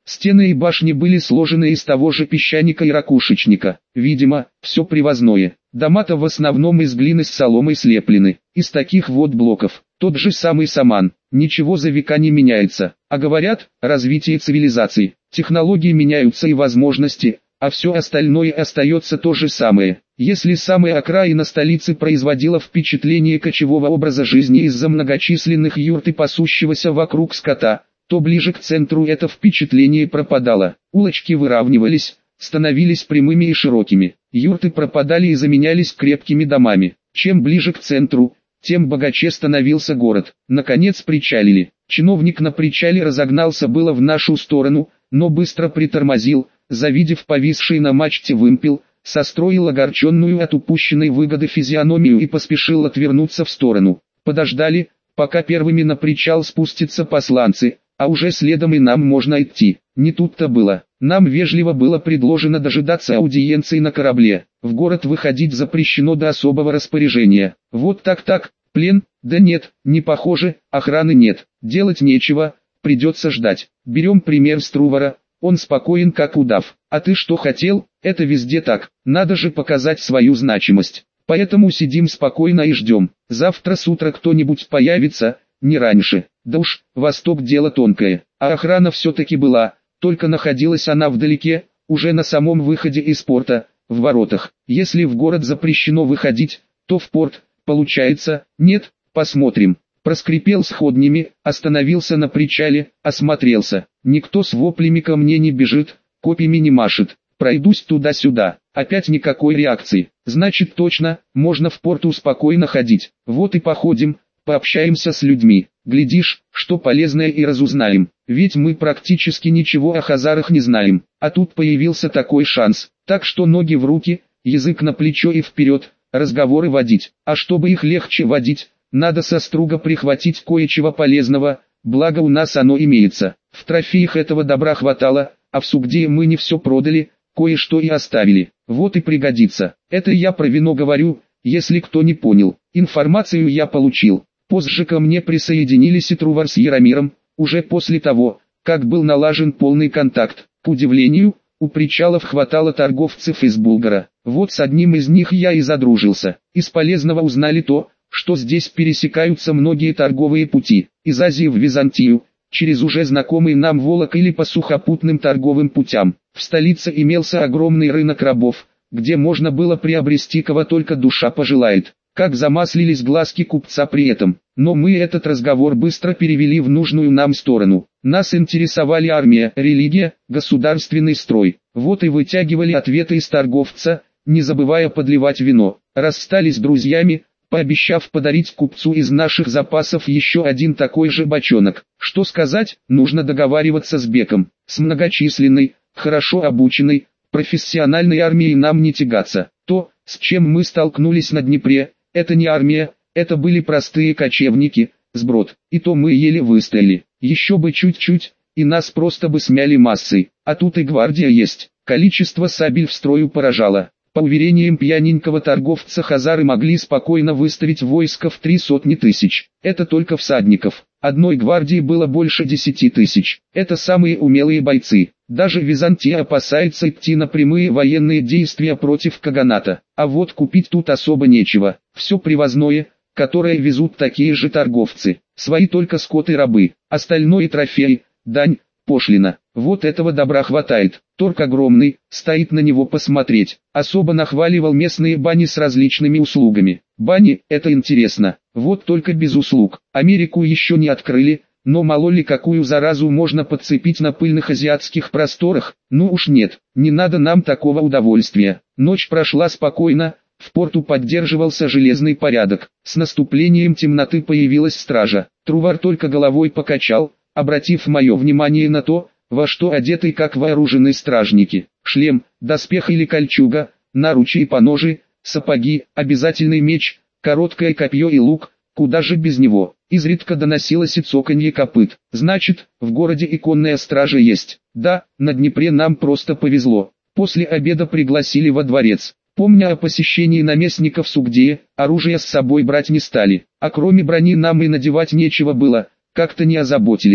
Стены и башни были сложены из того же песчаника и ракушечника. Видимо, все привозное. Дома-то в основном из глины с соломой слеплены. Из таких вот блоков. Тот же самый саман. Ничего за века не меняется. А говорят, развитие цивилизации. Технологии меняются и возможности, а все остальное остается то же самое. Если самая окраина столицы производила впечатление кочевого образа жизни из-за многочисленных юрт и пасущегося вокруг скота, то ближе к центру это впечатление пропадало. Улочки выравнивались, становились прямыми и широкими. Юрты пропадали и заменялись крепкими домами. Чем ближе к центру, тем богаче становился город. Наконец причалили. Чиновник на причале разогнался было в нашу сторону, но быстро притормозил, завидев повисший на мачте вымпел, состроил огорченную от упущенной выгоды физиономию и поспешил отвернуться в сторону. Подождали, пока первыми на причал спустятся посланцы, а уже следом и нам можно идти. Не тут-то было. Нам вежливо было предложено дожидаться аудиенции на корабле. В город выходить запрещено до особого распоряжения. Вот так-так, плен? Да нет, не похоже, охраны нет. Делать нечего, придется ждать. Берем пример с Трувора. Он спокоен как удав. А ты что хотел? Это везде так. Надо же показать свою значимость. Поэтому сидим спокойно и ждем. Завтра с утра кто-нибудь появится, не раньше. Да уж, Восток дело тонкое. А охрана все-таки была, только находилась она вдалеке, уже на самом выходе из порта, в воротах. Если в город запрещено выходить, то в порт, получается, нет, посмотрим. Проскрипел сходнями, остановился на причале, осмотрелся. Никто с воплями ко мне не бежит, копьями не машет. Пройдусь туда-сюда, опять никакой реакции. Значит точно, можно в порту спокойно ходить. Вот и походим, пообщаемся с людьми. Глядишь, что полезное и разузнаем. Ведь мы практически ничего о хазарах не знаем. А тут появился такой шанс. Так что ноги в руки, язык на плечо и вперед, разговоры водить. А чтобы их легче водить, надо со струга прихватить кое-чего полезного, благо у нас оно имеется. В трофеях этого добра хватало, а в Сугдее мы не все продали, кое-что и оставили. Вот и пригодится. Это я про вино говорю, если кто не понял. Информацию я получил. Позже ко мне присоединились и Трувор с Яромиром, уже после того, как был налажен полный контакт. К удивлению, у причалов хватало торговцев из Булгара. Вот с одним из них я и задружился. Из полезного узнали то, что здесь пересекаются многие торговые пути, из Азии в Византию, через уже знакомый нам Волок или по сухопутным торговым путям. В столице имелся огромный рынок рабов, где можно было приобрести кого только душа пожелает. Как замаслились глазки купца при этом. Но мы этот разговор быстро перевели в нужную нам сторону. Нас интересовали армия, религия, государственный строй. Вот и вытягивали ответы из торговца, не забывая подливать вино. Расстались друзьями, пообещав подарить купцу из наших запасов еще один такой же бочонок. Что сказать, нужно договариваться с Беком. С многочисленной, хорошо обученной, профессиональной армией нам не тягаться. То, с чем мы столкнулись на Днепре, это не армия, это были простые кочевники, сброд. И то мы еле выстояли. Еще бы чуть-чуть, и нас просто бы смяли массой. А тут и гвардия есть. Количество сабель в строю поражало. По уверениям пьяненького торговца хазары могли спокойно выставить войско в три сотни тысяч. Это только всадников. Одной гвардии было больше десяти тысяч. Это самые умелые бойцы. Даже Византия опасается идти на прямые военные действия против каганата. А вот купить тут особо нечего. Все привозное, которое везут такие же торговцы. Свои только скот и рабы. Остальное трофеи, дань, пошлина. Вот этого добра хватает. Торг огромный, стоит на него посмотреть. Особо нахваливал местные бани с различными услугами. Бани, это интересно. Вот только без услуг. Америку еще не открыли, но мало ли какую заразу можно подцепить на пыльных азиатских просторах. Ну уж нет, не надо нам такого удовольствия. Ночь прошла спокойно, в порту поддерживался железный порядок. С наступлением темноты появилась стража. Трувор только головой покачал, обратив мое внимание на то, во что одеты как вооружены стражники. Шлем, доспех или кольчуга, наручи и поножи, сапоги, обязательный меч, короткое копье и лук, куда же без него. Изредка доносилось и цоканье копыт. Значит, в городе и конная стража есть. Да, на Днепре нам просто повезло. После обеда пригласили во дворец. Помня о посещении наместника в Сугдее, оружие с собой брать не стали. А кроме брони нам и надевать нечего было, как-то не озаботились.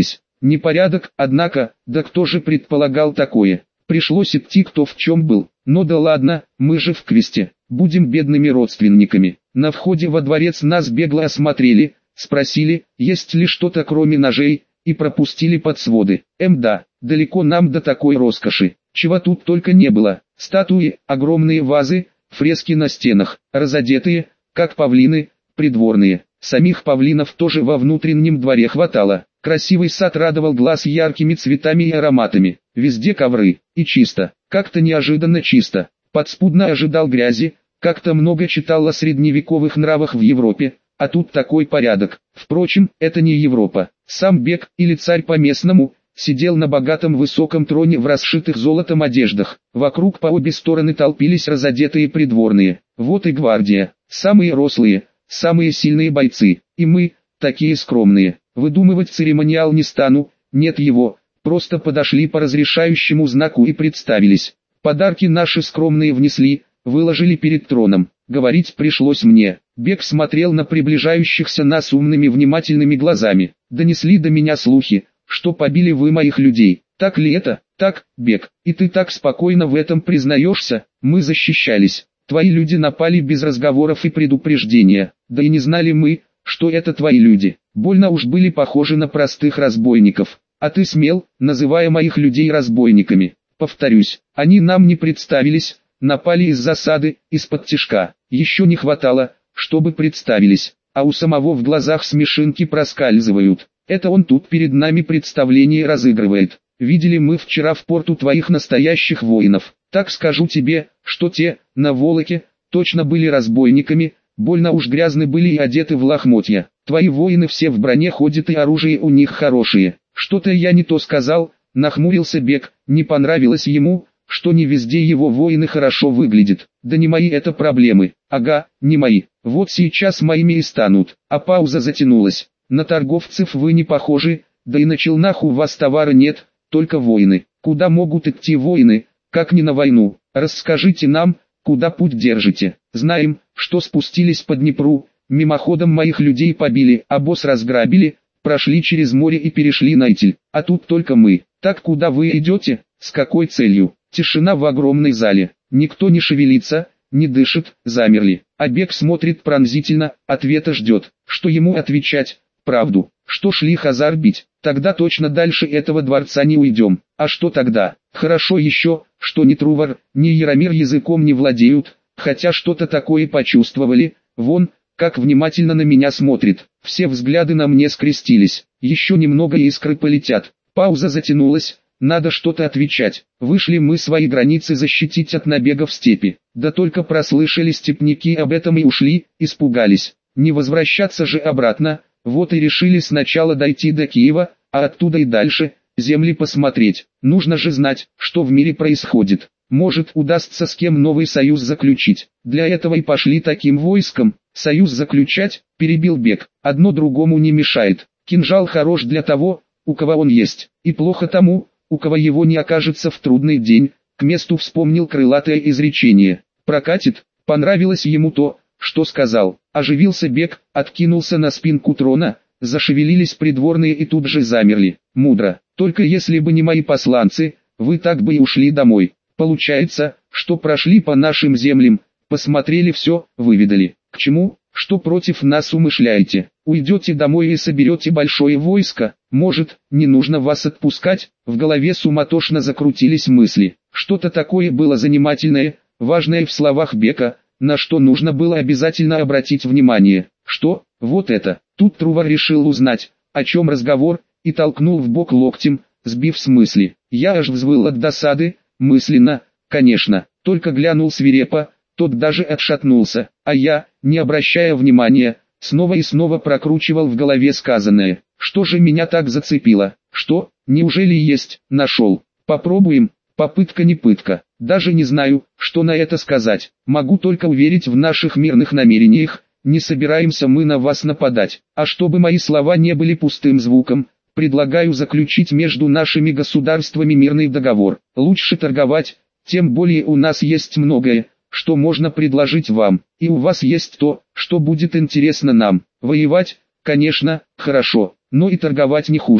Непорядок, однако, да кто же предполагал такое? Пришлось идти кто в чем был. Но да ладно, мы же в квесте, будем бедными родственниками. На входе во дворец нас бегло осмотрели, спросили, есть ли что-то кроме ножей, и пропустили под своды. Эм да, далеко нам до такой роскоши. Чего тут только не было. Статуи, огромные вазы, фрески на стенах, разодетые, как павлины, придворные. Самих павлинов тоже во внутреннем дворе хватало. Красивый сад радовал глаз яркими цветами и ароматами. Везде ковры, и чисто, как-то неожиданно чисто. Подспудно ожидал грязи, как-то много читал о средневековых нравах в Европе, а тут такой порядок. Впрочем, это не Европа. Сам бег, или царь по-местному, сидел на богатом высоком троне в расшитых золотом одеждах. Вокруг по обе стороны толпились разодетые придворные. Вот и гвардия, самые рослые, самые сильные бойцы. И мы, такие скромные. Выдумывать церемониал не стану, нет его, просто подошли по разрешающему знаку и представились. Подарки наши скромные внесли, выложили перед троном. Говорить пришлось мне. Бег смотрел на приближающихся нас умными внимательными глазами. Донесли до меня слухи, что побили вы моих людей. Так ли это? Так, Бег. И ты так спокойно в этом признаешься? Мы защищались. Твои люди напали без разговоров и предупреждения. Да и не знали мы, что это твои люди. Больно уж были похожи на простых разбойников. А ты смел, называя моих людей разбойниками. Повторюсь, они нам не представились, напали из засады, из-под тишка. Еще не хватало, чтобы представились, а у самого в глазах смешинки проскальзывают. Это он тут перед нами представление разыгрывает. Видели мы вчера в порту твоих настоящих воинов. Так скажу тебе, что те, на Волоке, точно были разбойниками, больно уж грязны были и одеты в лохмотья. Твои воины все в броне ходят и оружие у них хорошее. Что-то я не то сказал, нахмурился Бег, не понравилось ему, что не везде его воины хорошо выглядят. Да не мои это проблемы, ага, не мои, вот сейчас моими и станут. А пауза затянулась. На торговцев вы не похожи, да и на челнах у вас товара нет, только воины. Куда могут идти воины, как не на войну? Расскажите нам, куда путь держите. Знаем, что спустились по Днепру, мимоходом моих людей побили, а босс разграбили, прошли через море и перешли на Итиль. А тут только мы. Так куда вы идете, с какой целью? Тишина в огромной зале. Никто не шевелится, не дышит, замерли. А Бег смотрит пронзительно, ответа ждет. Что ему отвечать? Правду. Что шли Хазар бить? Тогда точно дальше этого дворца не уйдем. А что тогда? Хорошо еще, что ни Трувор, ни Яромир языком не владеют, хотя что-то такое почувствовали. Вон, как внимательно на меня смотрит. Все взгляды на мне скрестились. Еще немного и искры полетят. Пауза затянулась. Надо что-то отвечать. Вышли мы свои границы защитить от набегов степи. Да только прослышали степняки об этом и ушли, испугались. Не возвращаться же обратно. Вот и решили сначала дойти до Киева, а оттуда и дальше, земли посмотреть. Нужно же знать, что в мире происходит. Может, удастся с кем новый союз заключить. Для этого и пошли таким войском. Союз заключать, перебил Бег. Одно другому не мешает. Кинжал хорош для того, у кого он есть, и плохо тому, у кого его не окажется в трудный день. К месту вспомнил крылатое изречение. Прокатит, понравилось ему то, что сказал. Оживился Бег, откинулся на спинку трона, зашевелились придворные и тут же замерли. Мудро. Только если бы не мои посланцы, вы так бы и ушли домой. Получается, что прошли по нашим землям, посмотрели все, выведали. К чему? Что против нас умышляете? Уйдете домой и соберете большое войско? Может, не нужно вас отпускать? В голове суматошно закрутились мысли. Что-то такое было занимательное, важное в словах Бека, на что нужно было обязательно обратить внимание. Что? Вот это. Тут Трувор решил узнать, о чем разговор, и толкнул в бок локтем, сбив с мысли. Я аж взвыл от досады, мысленно, конечно, только глянул свирепо, тот даже отшатнулся, а я, не обращая внимания, снова и снова прокручивал в голове сказанное. Что же меня так зацепило? Что? Неужели есть? Нашел. Попробуем. Попытка не пытка. Даже не знаю, что на это сказать. Могу только уверить в наших мирных намерениях. Не собираемся мы на вас нападать. А чтобы мои слова не были пустым звуком, предлагаю заключить между нашими государствами мирный договор. Лучше торговать, тем более у нас есть многое, что можно предложить вам. И у вас есть то, что будет интересно нам. Воевать, конечно, хорошо, но и торговать не хуже.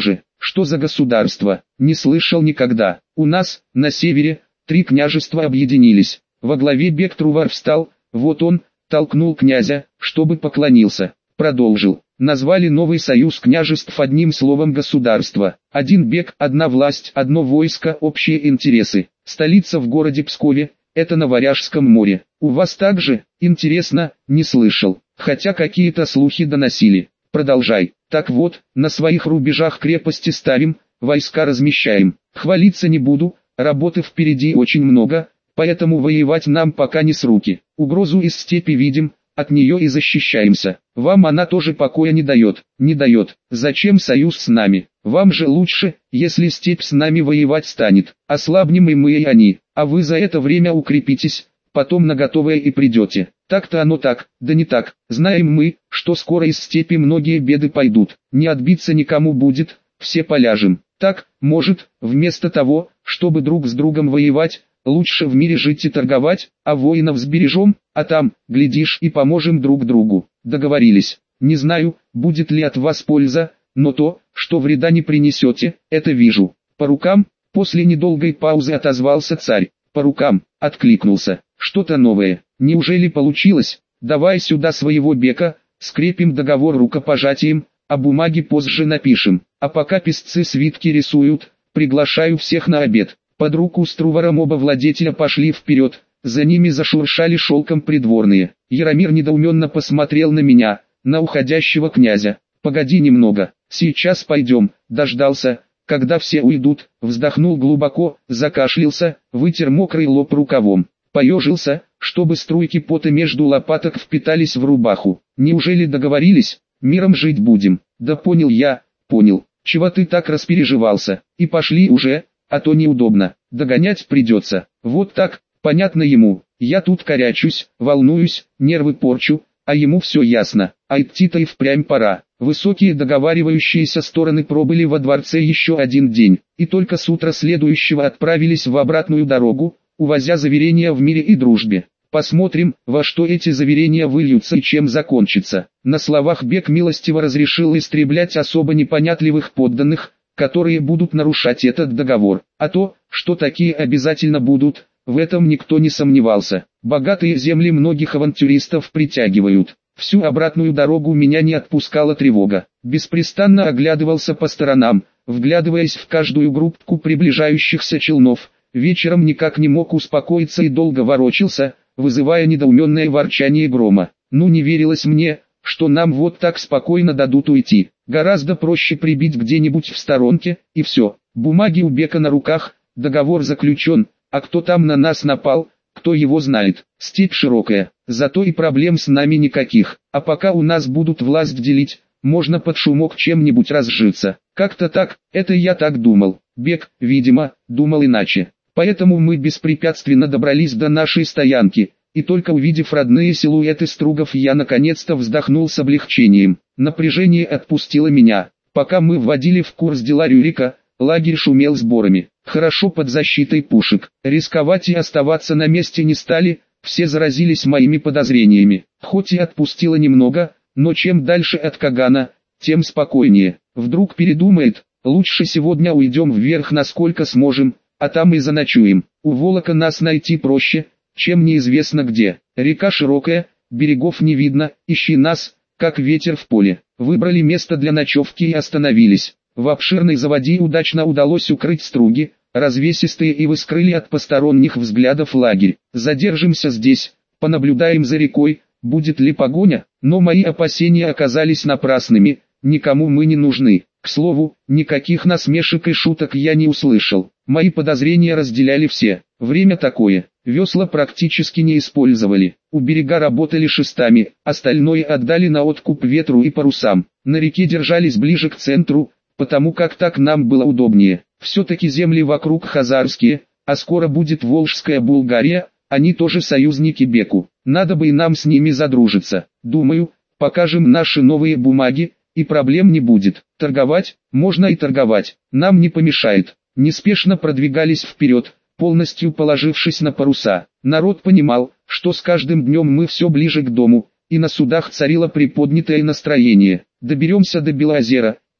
Что за государство? Не слышал никогда. У нас, на севере, три княжества объединились. Во главе бек Трувар встал, вот он, толкнул князя, чтобы поклонился. Продолжил. Назвали новый союз княжеств одним словом государство. Один бек, одна власть, одно войско, общие интересы. Столица в городе Пскове, это на Варяжском море. У вас также? Интересно, не слышал. Хотя какие-то слухи доносили. Продолжай. Так вот, на своих рубежах крепости ставим, войска размещаем. Хвалиться не буду, работы впереди очень много, поэтому воевать нам пока не с руки. Угрозу из степи видим, от нее и защищаемся. Вам она тоже покоя не дает, не дает. Зачем союз с нами? Вам же лучше, если степь с нами воевать станет. Ослабнем и мы, и они. А вы за это время укрепитесь, потом наготовое и придете. Так-то оно так, да не так. Знаем мы, что скоро из степи многие беды пойдут. Не отбиться никому будет, все поляжем. Так, может, вместо того, чтобы друг с другом воевать, лучше в мире жить и торговать, а воинов сбережем, а там, глядишь, и поможем друг другу. Договорились. Не знаю, будет ли от вас польза, но то, что вреда не принесете, это вижу. По рукам, после недолгой паузы отозвался царь. По рукам, откликнулся. Что-то новое. Неужели получилось? Давай сюда своего бека, скрепим договор рукопожатием, а бумаги позже напишем. А пока писцы свитки рисуют, приглашаю всех на обед. Под руку с Труваром оба владетеля пошли вперед, за ними зашуршали шелком придворные. Яромир недоуменно посмотрел на меня, на уходящего князя. «Погоди немного, сейчас пойдем», дождался, когда все уйдут, вздохнул глубоко, закашлялся, вытер мокрый лоб рукавом. Поежился, чтобы струйки пота между лопаток впитались в рубаху. «Неужели договорились? Миром жить будем?» «Да понял я, понял. Чего ты так распереживался? И пошли уже, а то неудобно. Догонять придется». Вот так, понятно ему. Я тут корячусь, волнуюсь, нервы порчу, а ему все ясно. А идти-то и впрямь пора. Высокие договаривающиеся стороны пробыли во дворце еще один день, и только с утра следующего отправились в обратную дорогу, увозя заверения в мире и дружбе. Посмотрим, во что эти заверения выльются и чем закончится. На словах бек милостиво разрешил истреблять особо непонятливых подданных, которые будут нарушать этот договор. А то, что такие обязательно будут, в этом никто не сомневался. Богатые земли многих авантюристов притягивают. Всю обратную дорогу меня не отпускала тревога. Беспрестанно оглядывался по сторонам, вглядываясь в каждую группку приближающихся челнов. Вечером никак не мог успокоиться и долго ворочался, вызывая недоуменное ворчание грома. Ну не верилось мне, что нам вот так спокойно дадут уйти. Гораздо проще прибить где-нибудь в сторонке, и все. Бумаги у бека на руках, договор заключен, а кто там на нас напал, кто его знает. Степь широкая, зато и проблем с нами никаких. А пока у нас будут власть делить, можно под шумок чем-нибудь разжиться. Как-то так, это я так думал. Бек, видимо, думал иначе. Поэтому мы беспрепятственно добрались до нашей стоянки, и только увидев родные силуэты стругов, я наконец-то вздохнул с облегчением. Напряжение отпустило меня. Пока мы вводили в курс дела Рюрика, лагерь шумел сборами. Хорошо под защитой пушек. Рисковать и оставаться на месте не стали, все заразились моими подозрениями. Хоть и отпустило немного, но чем дальше от Кагана, тем спокойнее. Вдруг передумает, лучше сегодня уйдем вверх насколько сможем, а там и заночуем. У Волока нас найти проще, чем неизвестно где. Река широкая, берегов не видно, ищи нас, как ветер в поле. Выбрали место для ночевки и остановились. В обширной заводе удачно удалось укрыть струги, развесистые, и вы скрыли от посторонних взглядов лагерь. Задержимся здесь, понаблюдаем за рекой, будет ли погоня, но мои опасения оказались напрасными, никому мы не нужны. К слову, никаких насмешек и шуток я не услышал. Мои подозрения разделяли все. Время такое. Весла практически не использовали. У берега работали шестами, остальное отдали на откуп ветру и парусам. На реке держались ближе к центру, потому как так нам было удобнее. Все-таки земли вокруг хазарские, а скоро будет Волжская Булгария, они тоже союзники беку. Надо бы и нам с ними задружиться. Думаю, покажем наши новые бумаги, и проблем не будет. Торговать, можно и торговать, нам не помешает. Неспешно продвигались вперед, полностью положившись на паруса. Народ понимал, что с каждым днем мы все ближе к дому, и на судах царило приподнятое настроение. Доберемся до Белоозера,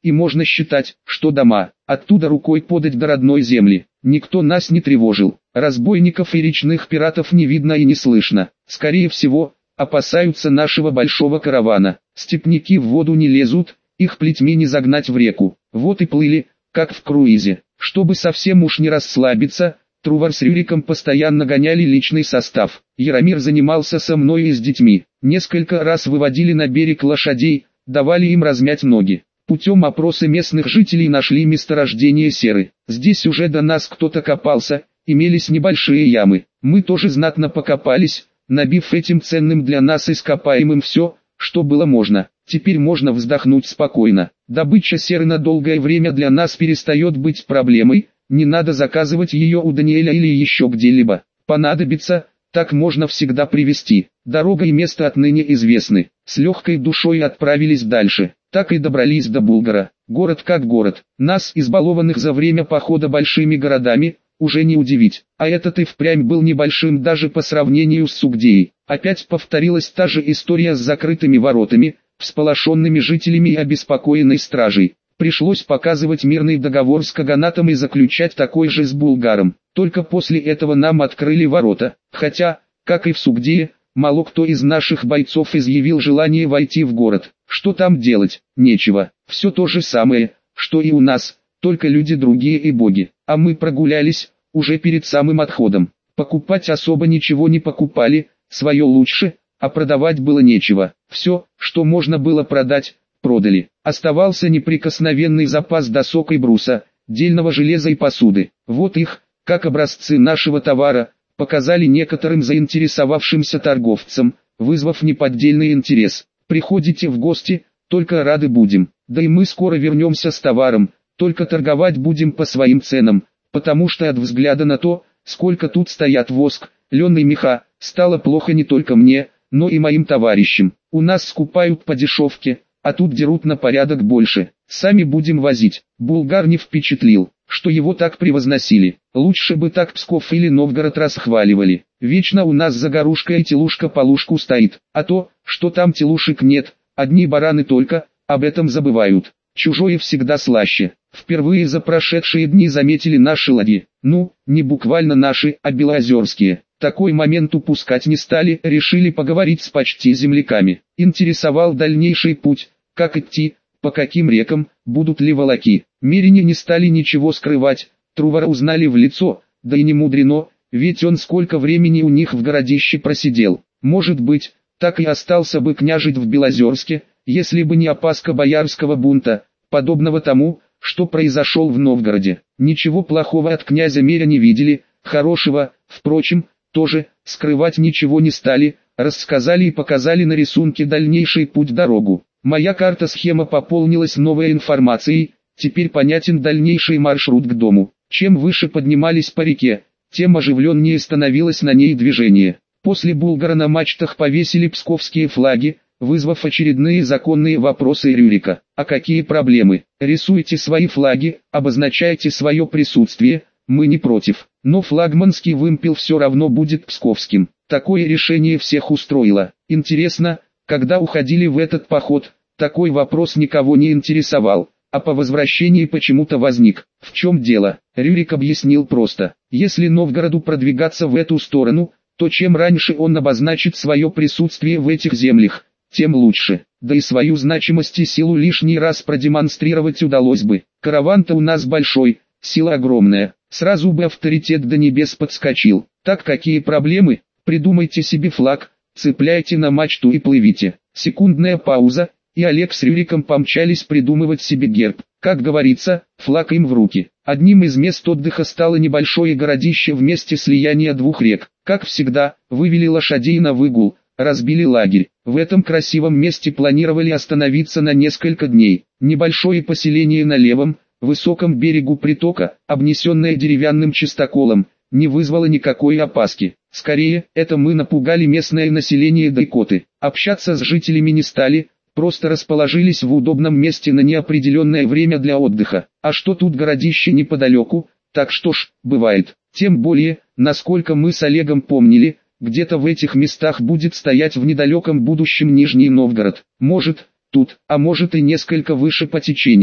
и можно считать, что дома, оттуда рукой подать до родной земли. Никто нас не тревожил, разбойников и речных пиратов не видно и не слышно. Скорее всего, опасаются нашего большого каравана. Степняки в воду не лезут, их плетьми не загнать в реку. Вот и плыли, как в круизе. Чтобы совсем уж не расслабиться, Трувор с Рюриком постоянно гоняли личный состав. Яромир занимался со мной и с детьми. Несколько раз выводили на берег лошадей, давали им размять ноги. Путем опроса местных жителей нашли месторождение серы. Здесь уже до нас кто-то копался, имелись небольшие ямы. Мы тоже знатно покопались, набив этим ценным для нас ископаемым все, что было можно. Теперь можно вздохнуть спокойно. Добыча серы на долгое время для нас перестает быть проблемой, не надо заказывать ее у Даниэля или еще где-либо. Понадобится, так можно всегда привезти. Дорога и место отныне известны. С легкой душой отправились дальше. Так и добрались до Булгара. Город как город. Нас, избалованных за время похода большими городами, уже не удивить. А этот и впрямь был небольшим даже по сравнению с Сугдией. Опять повторилась та же история с закрытыми воротами, всполошенными жителями и обеспокоенной стражей. Пришлось показывать мирный договор с Каганатом и заключать такой же с Булгаром. Только после этого нам открыли ворота, хотя, как и в Сугдие, мало кто из наших бойцов изъявил желание войти в город. Что там делать? Нечего. Все то же самое, что и у нас, только люди другие и боги. А мы прогулялись, уже перед самым отходом. Покупать особо ничего не покупали, свое лучше, а продавать было нечего. Все, что можно было продать, продали. Оставался неприкосновенный запас досок и бруса, дельного железа и посуды. Вот их, как образцы нашего товара, показали некоторым заинтересовавшимся торговцам, вызвав неподдельный интерес. Приходите в гости, только рады будем. Да и мы скоро вернемся с товаром, только торговать будем по своим ценам, потому что от взгляда на то, сколько тут стоят воск, лен и меха, стало плохо не только мне, но и моим товарищам. У нас скупают по дешевке, а тут дерут на порядок больше. Сами будем возить. Булгар не впечатлил, что его так превозносили. Лучше бы так Псков или Новгород расхваливали. Вечно у нас Загорушка и Телушка-полушку стоит, а то, что там телушек нет, одни бараны только, об этом забывают. Чужое всегда слаще. Впервые за прошедшие дни заметили наши ладьи. Ну, не буквально наши, а белоозерские. Такой момент упускать не стали, решили поговорить с почти земляками. Интересовал дальнейший путь, как идти, по каким рекам, будут ли волоки. Миряне не стали ничего скрывать, Трувора узнали в лицо, да и не мудрено, ведь он сколько времени у них в городище просидел. Может быть, так и остался бы княжить в Белозерске, если бы не опаска боярского бунта, подобного тому, что произошел в Новгороде. Ничего плохого от князя Меря не видели, хорошего, впрочем, тоже, скрывать ничего не стали, рассказали и показали на рисунке дальнейший путь-дорогу. Моя карта-схема пополнилась новой информацией, теперь понятен дальнейший маршрут к дому. Чем выше поднимались по реке, тем оживленнее становилось на ней движение. После Булгара на мачтах повесили псковские флаги, вызвав очередные законные вопросы Рюрика. А какие проблемы? Рисуйте свои флаги, обозначайте свое присутствие, мы не против. Но флагманский вымпел все равно будет псковским. Такое решение всех устроило. Интересно, когда уходили в этот поход, такой вопрос никого не интересовал, а по возвращении почему-то возник. В чем дело? Рюрик объяснил просто. Если Новгороду продвигаться в эту сторону, то чем раньше он обозначит свое присутствие в этих землях, тем лучше. Да и свою значимость и силу лишний раз продемонстрировать удалось бы. Караван-то у нас большой, сила огромная, сразу бы авторитет до небес подскочил. Так какие проблемы? Придумайте себе флаг, цепляйте на мачту и плывите. Секундная пауза, и Олег с Рюриком помчались придумывать себе герб. Как говорится, флаг им в руки. Одним из мест отдыха стало небольшое городище в месте слияния двух рек. Как всегда, вывели лошадей на выгул, разбили лагерь. В этом красивом месте планировали остановиться на несколько дней. Небольшое поселение на левом, высоком берегу притока, обнесенное деревянным чистоколом, не вызвало никакой опаски. Скорее, это мы напугали местное население Дайкоты. Общаться с жителями не стали, просто расположились в удобном месте на неопределенное время для отдыха. А что тут городище неподалеку, так что ж, бывает. Тем более, насколько мы с Олегом помнили, где-то в этих местах будет стоять в недалеком будущем Нижний Новгород. Может, тут, а может и несколько выше по течению.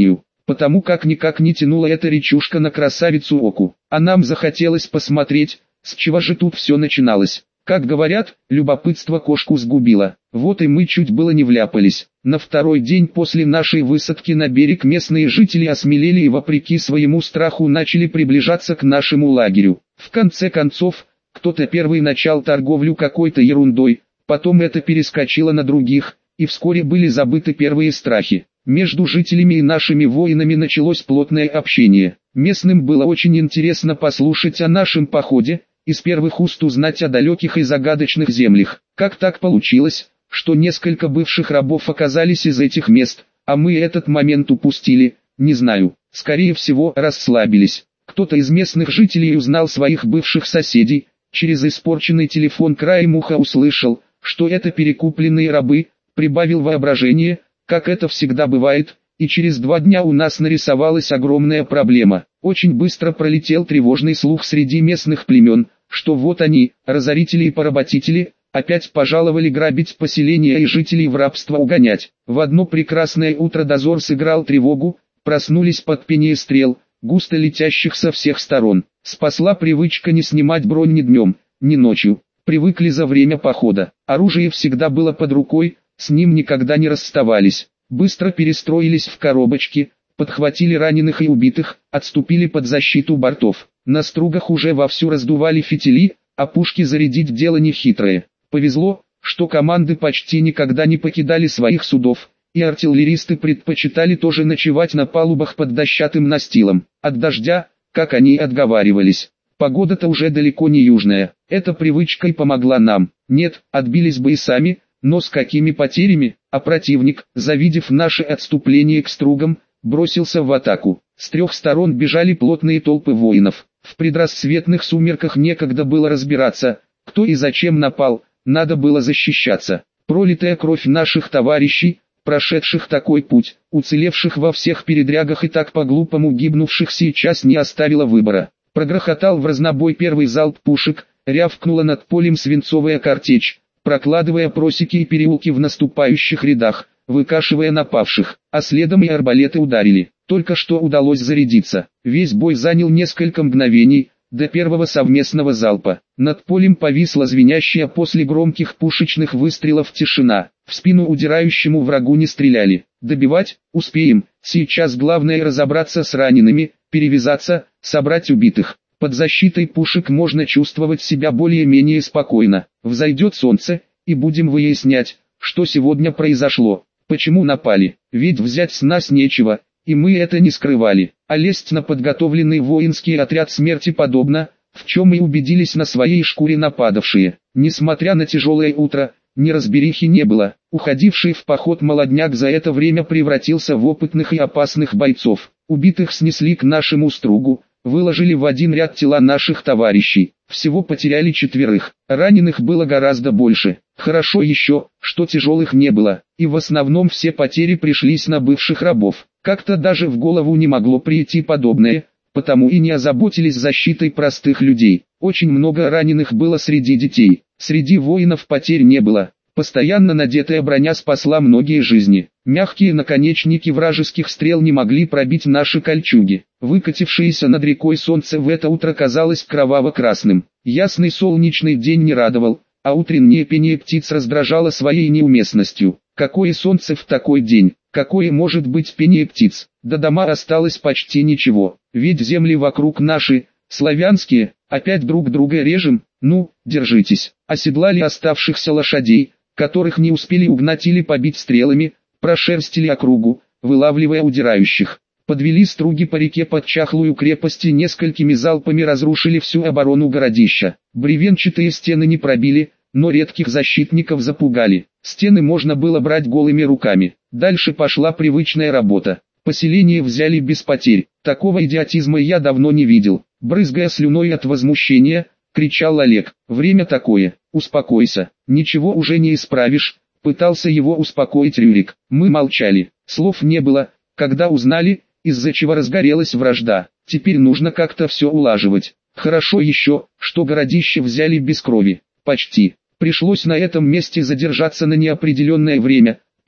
потому как никак не тянула эта речушка на красавицу Оку. А нам захотелось посмотреть, с чего же тут все начиналось. Как говорят, любопытство кошку сгубило. Вот и мы чуть было не вляпались. На второй день после нашей высадки на берег местные жители осмелели и вопреки своему страху начали приближаться к нашему лагерю. В конце концов, кто-то первый начал торговлю какой-то ерундой, потом это перескочило на других, и вскоре были забыты первые страхи. Между жителями и нашими воинами началось плотное общение. Местным было очень интересно послушать о нашем походе, из первых уст узнать о далеких и загадочных землях. Как так получилось, что несколько бывших рабов оказались из этих мест, а мы этот момент упустили, не знаю. Скорее всего, расслабились. Кто-то из местных жителей узнал своих бывших соседей, через испорченный телефон краем уха услышал, что это перекупленные рабы, прибавил воображение, как это всегда бывает, и через два дня у нас нарисовалась огромная проблема. Очень быстро пролетел тревожный слух среди местных племен, что вот они, разорители и поработители, опять пожаловали грабить поселения и жителей в рабство угонять. В одно прекрасное утро дозор сыграл тревогу, проснулись под пение стрел, густо летящих со всех сторон. Спасла привычка не снимать бронь ни днем, ни ночью. Привыкли за время похода. Оружие всегда было под рукой, с ним никогда не расставались. Быстро перестроились в коробочки, подхватили раненых и убитых, отступили под защиту бортов. На стругах уже вовсю раздували фитили, а пушки зарядить дело нехитрое. Повезло, что команды почти никогда не покидали своих судов, и артиллеристы предпочитали тоже ночевать на палубах под дощатым настилом. От дождя, как они и отговаривались. Погода-то уже далеко не южная, эта привычка и помогла нам. Нет, отбились бы и сами, но с какими потерями, а противник, завидев наше отступление к стругам, бросился в атаку. С трех сторон бежали плотные толпы воинов. В предрассветных сумерках некогда было разбираться, кто и зачем напал, надо было защищаться. Пролитая кровь наших товарищей, прошедших такой путь, уцелевших во всех передрягах и так по-глупому гибнувших сейчас не оставила выбора. Прогрохотал в разнобой первый залп пушек, рявкнула над полем свинцовая картечь, прокладывая просеки и переулки в наступающих рядах, выкашивая напавших, а следом и арбалеты ударили. Только что удалось зарядиться. Весь бой занял несколько мгновений, до первого совместного залпа. Над полем повисла звенящая после громких пушечных выстрелов тишина. В спину удирающему врагу не стреляли. Добивать успеем, сейчас главное разобраться с ранеными, перевязаться, собрать убитых. Под защитой пушек можно чувствовать себя более-менее спокойно. Взойдет солнце, и будем выяснять, что сегодня произошло, почему напали. Ведь взять с нас нечего, и мы это не скрывали. А лезть на подготовленный воинский отряд смерти подобно, в чем и убедились на своей шкуре нападавшие. Несмотря на тяжелое утро, неразберихи не было. Уходивший в поход молодняк за это время превратился в опытных и опасных бойцов. Убитых снесли к нашему стругу, выложили в один ряд тела наших товарищей. Всего потеряли четверых, раненых было гораздо больше. Хорошо еще, что тяжелых не было, и в основном все потери пришлись на бывших рабов. Как-то даже в голову не могло прийти подобное, потому и не озаботились защитой простых людей. Очень много раненых было среди детей, среди воинов потерь не было. Постоянно надетая броня спасла многие жизни. Мягкие наконечники вражеских стрел не могли пробить наши кольчуги. Выкатившееся над рекой солнце в это утро казалось кроваво-красным. Ясный солнечный день не радовал, а утреннее пение птиц раздражало своей неуместностью. Какое солнце в такой день? Какое может быть пение птиц? До дома осталось почти ничего. Ведь земли вокруг наши, славянские, опять друг друга режем. Ну, держитесь. Оседлали оставшихся лошадей, которых не успели угнать или побить стрелами, прошерстили округу, вылавливая удирающих. Подвели струги по реке под чахлую крепость и несколькими залпами разрушили всю оборону городища. Бревенчатые стены не пробили, но редких защитников запугали. Стены можно было брать голыми руками. Дальше пошла привычная работа. Поселение взяли без потерь. Такого идиотизма я давно не видел. Брызгая слюной от возмущения, кричал Олег. Время такое, успокойся, ничего уже не исправишь. Пытался его успокоить Рюрик. Мы молчали, слов не было, когда узнали, из-за чего разгорелась вражда. Теперь нужно как-то все улаживать. Хорошо еще, что городище взяли без крови. Почти. Пришлось на этом месте задержаться на неопределенное время,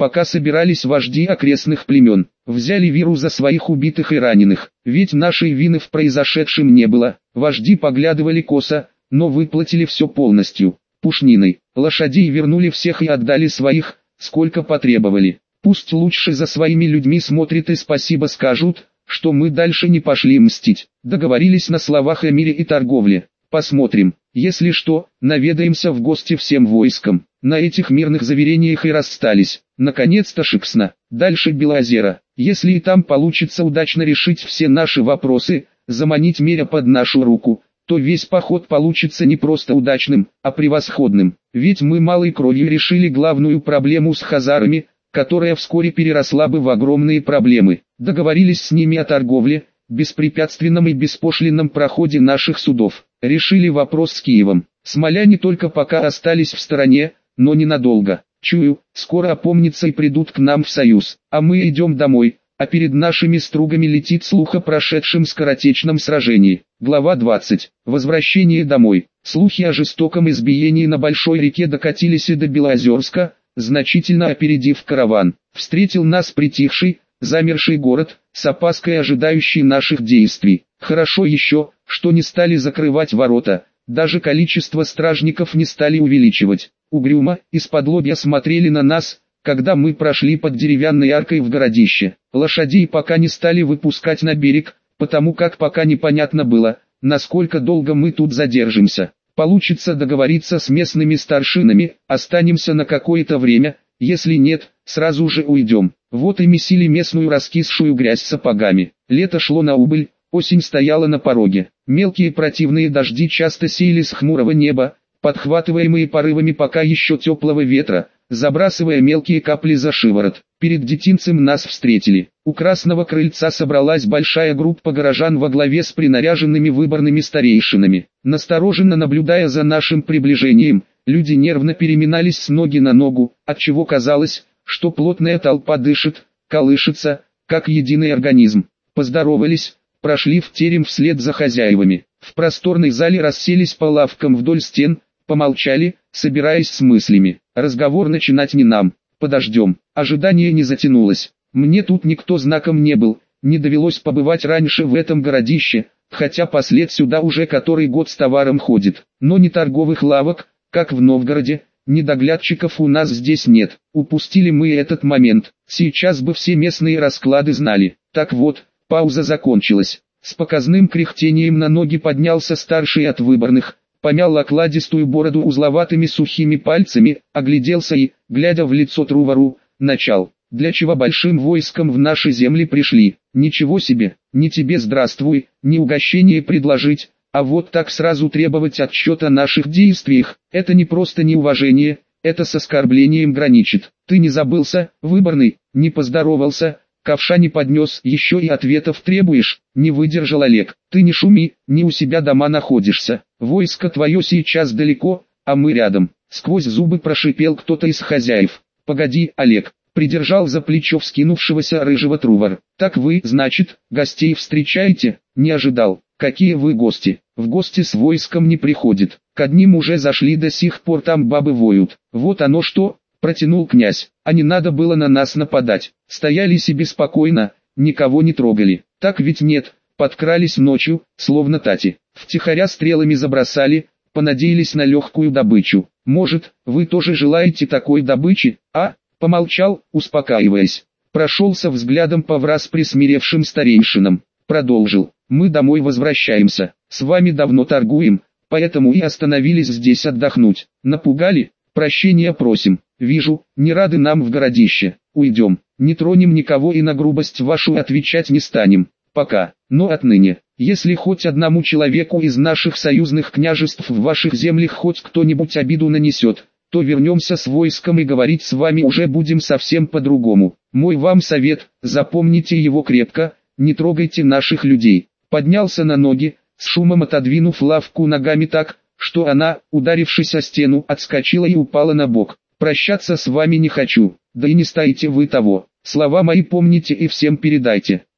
пока собирались вожди окрестных племен. Взяли виру за своих убитых и раненых, ведь нашей вины в произошедшем не было. Вожди поглядывали косо, но выплатили все полностью. Пушниной, лошадей вернули всех и отдали своих, сколько потребовали. Пусть лучше за своими людьми смотрят и спасибо скажут, что мы дальше не пошли мстить. Договорились на словах о мире и торговле. Посмотрим, если что, наведаемся в гости всем войскам. На этих мирных заверениях и расстались. Наконец-то Шиксна, дальше Белоозеро. Если и там получится удачно решить все наши вопросы, заманить Меря под нашу руку, то весь поход получится не просто удачным, а превосходным. Ведь мы малой кровью решили главную проблему с хазарами, которая вскоре переросла бы в огромные проблемы. Договорились с ними о торговле, беспрепятственном и беспошлинном проходе наших судов. Решили вопрос с Киевом. Смоляне только пока остались в стороне, но ненадолго. Чую, скоро опомнятся и придут к нам в союз. А мы идем домой, а перед нашими стругами летит слух о прошедшем скоротечном сражении. Глава двадцать. Возвращение домой. Слухи о жестоком избиении на Большой реке докатились и до Белоозерска, значительно опередив караван. Встретил нас притихший, замерший город, с опаской ожидающий наших действий. Хорошо еще, что не стали закрывать ворота, даже количество стражников не стали увеличивать. Угрюмо, из-под-лобья смотрели на нас, когда мы прошли под деревянной аркой в городище. Лошадей пока не стали выпускать на берег, потому как пока непонятно было, насколько долго мы тут задержимся. Получится договориться с местными старшинами, останемся на какое-то время, если нет, сразу же уйдем. Вот и месили местную раскисшую грязь сапогами. Лето шло на убыль, осень стояла на пороге. Мелкие противные дожди часто сеяли с хмурого неба, подхватываемые порывами пока еще теплого ветра, забрасывая мелкие капли за шиворот. Перед детинцем нас встретили. У красного крыльца собралась большая группа горожан во главе с принаряженными выборными старейшинами. Настороженно наблюдая за нашим приближением, люди нервно переминались с ноги на ногу, отчего казалось, что плотная толпа дышит, колышется, как единый организм. Поздоровались, прошли в терем вслед за хозяевами. В просторной зале расселись по лавкам вдоль стен, помолчали, собираясь с мыслями. Разговор начинать не нам, подождем. Ожидание не затянулось. Мне тут никто знаком не был, не довелось побывать раньше в этом городище, хотя послед сюда уже который год с товаром ходит. Но ни торговых лавок, как в Новгороде, ни доглядчиков у нас здесь нет. Упустили мы этот момент. Сейчас бы все местные расклады знали. Так вот, пауза закончилась. С показным кряхтением на ноги поднялся старший от выборных, помял окладистую бороду узловатыми сухими пальцами, огляделся и, глядя в лицо Трувару, начал. Для чего большим войском в наши земли пришли? Ничего себе, не тебе здравствуй, не угощение предложить, а вот так сразу требовать отчета о наших действиях. Это не просто неуважение, это с оскорблением граничит. Ты не забылся, выборный, не поздоровался, ковша не поднес, еще и ответов требуешь? Не выдержал Олег. Ты не шуми, не у себя дома находишься. Войско твое сейчас далеко, а мы рядом. Сквозь зубы прошипел кто-то из хозяев. Погоди, Олег. Придержал за плечо вскинувшегося рыжего Трувар. Так вы, значит, гостей встречаете? Не ожидал. Какие вы гости? В гости с войском не приходит. К одним уже зашли, до сих пор там бабы воют. Вот оно что, протянул князь. А не надо было на нас нападать. Стояли себе спокойно, никого не трогали. Так ведь нет, подкрались ночью, словно тати. Втихаря стрелами забросали, понадеялись на легкую добычу. Может, вы тоже желаете такой добычи, а? Помолчал, успокаиваясь. Прошелся взглядом по враз присмиревшим старейшинам. Продолжил. Мы домой возвращаемся. С вами давно торгуем, поэтому и остановились здесь отдохнуть. Напугали? Прощения просим. Вижу, не рады нам в городище. Уйдем. Не тронем никого и на грубость вашу отвечать не станем. Пока. Но отныне, если хоть одному человеку из наших союзных княжеств в ваших землях хоть кто-нибудь обиду нанесет, то вернемся с войском и говорить с вами уже будем совсем по-другому. Мой вам совет, запомните его крепко, не трогайте наших людей. Поднялся на ноги, с шумом отодвинув лавку ногами так, что она, ударившись о стену, отскочила и упала на бок. Прощаться с вами не хочу, да и не стоите вы того. Слова мои помните и всем передайте.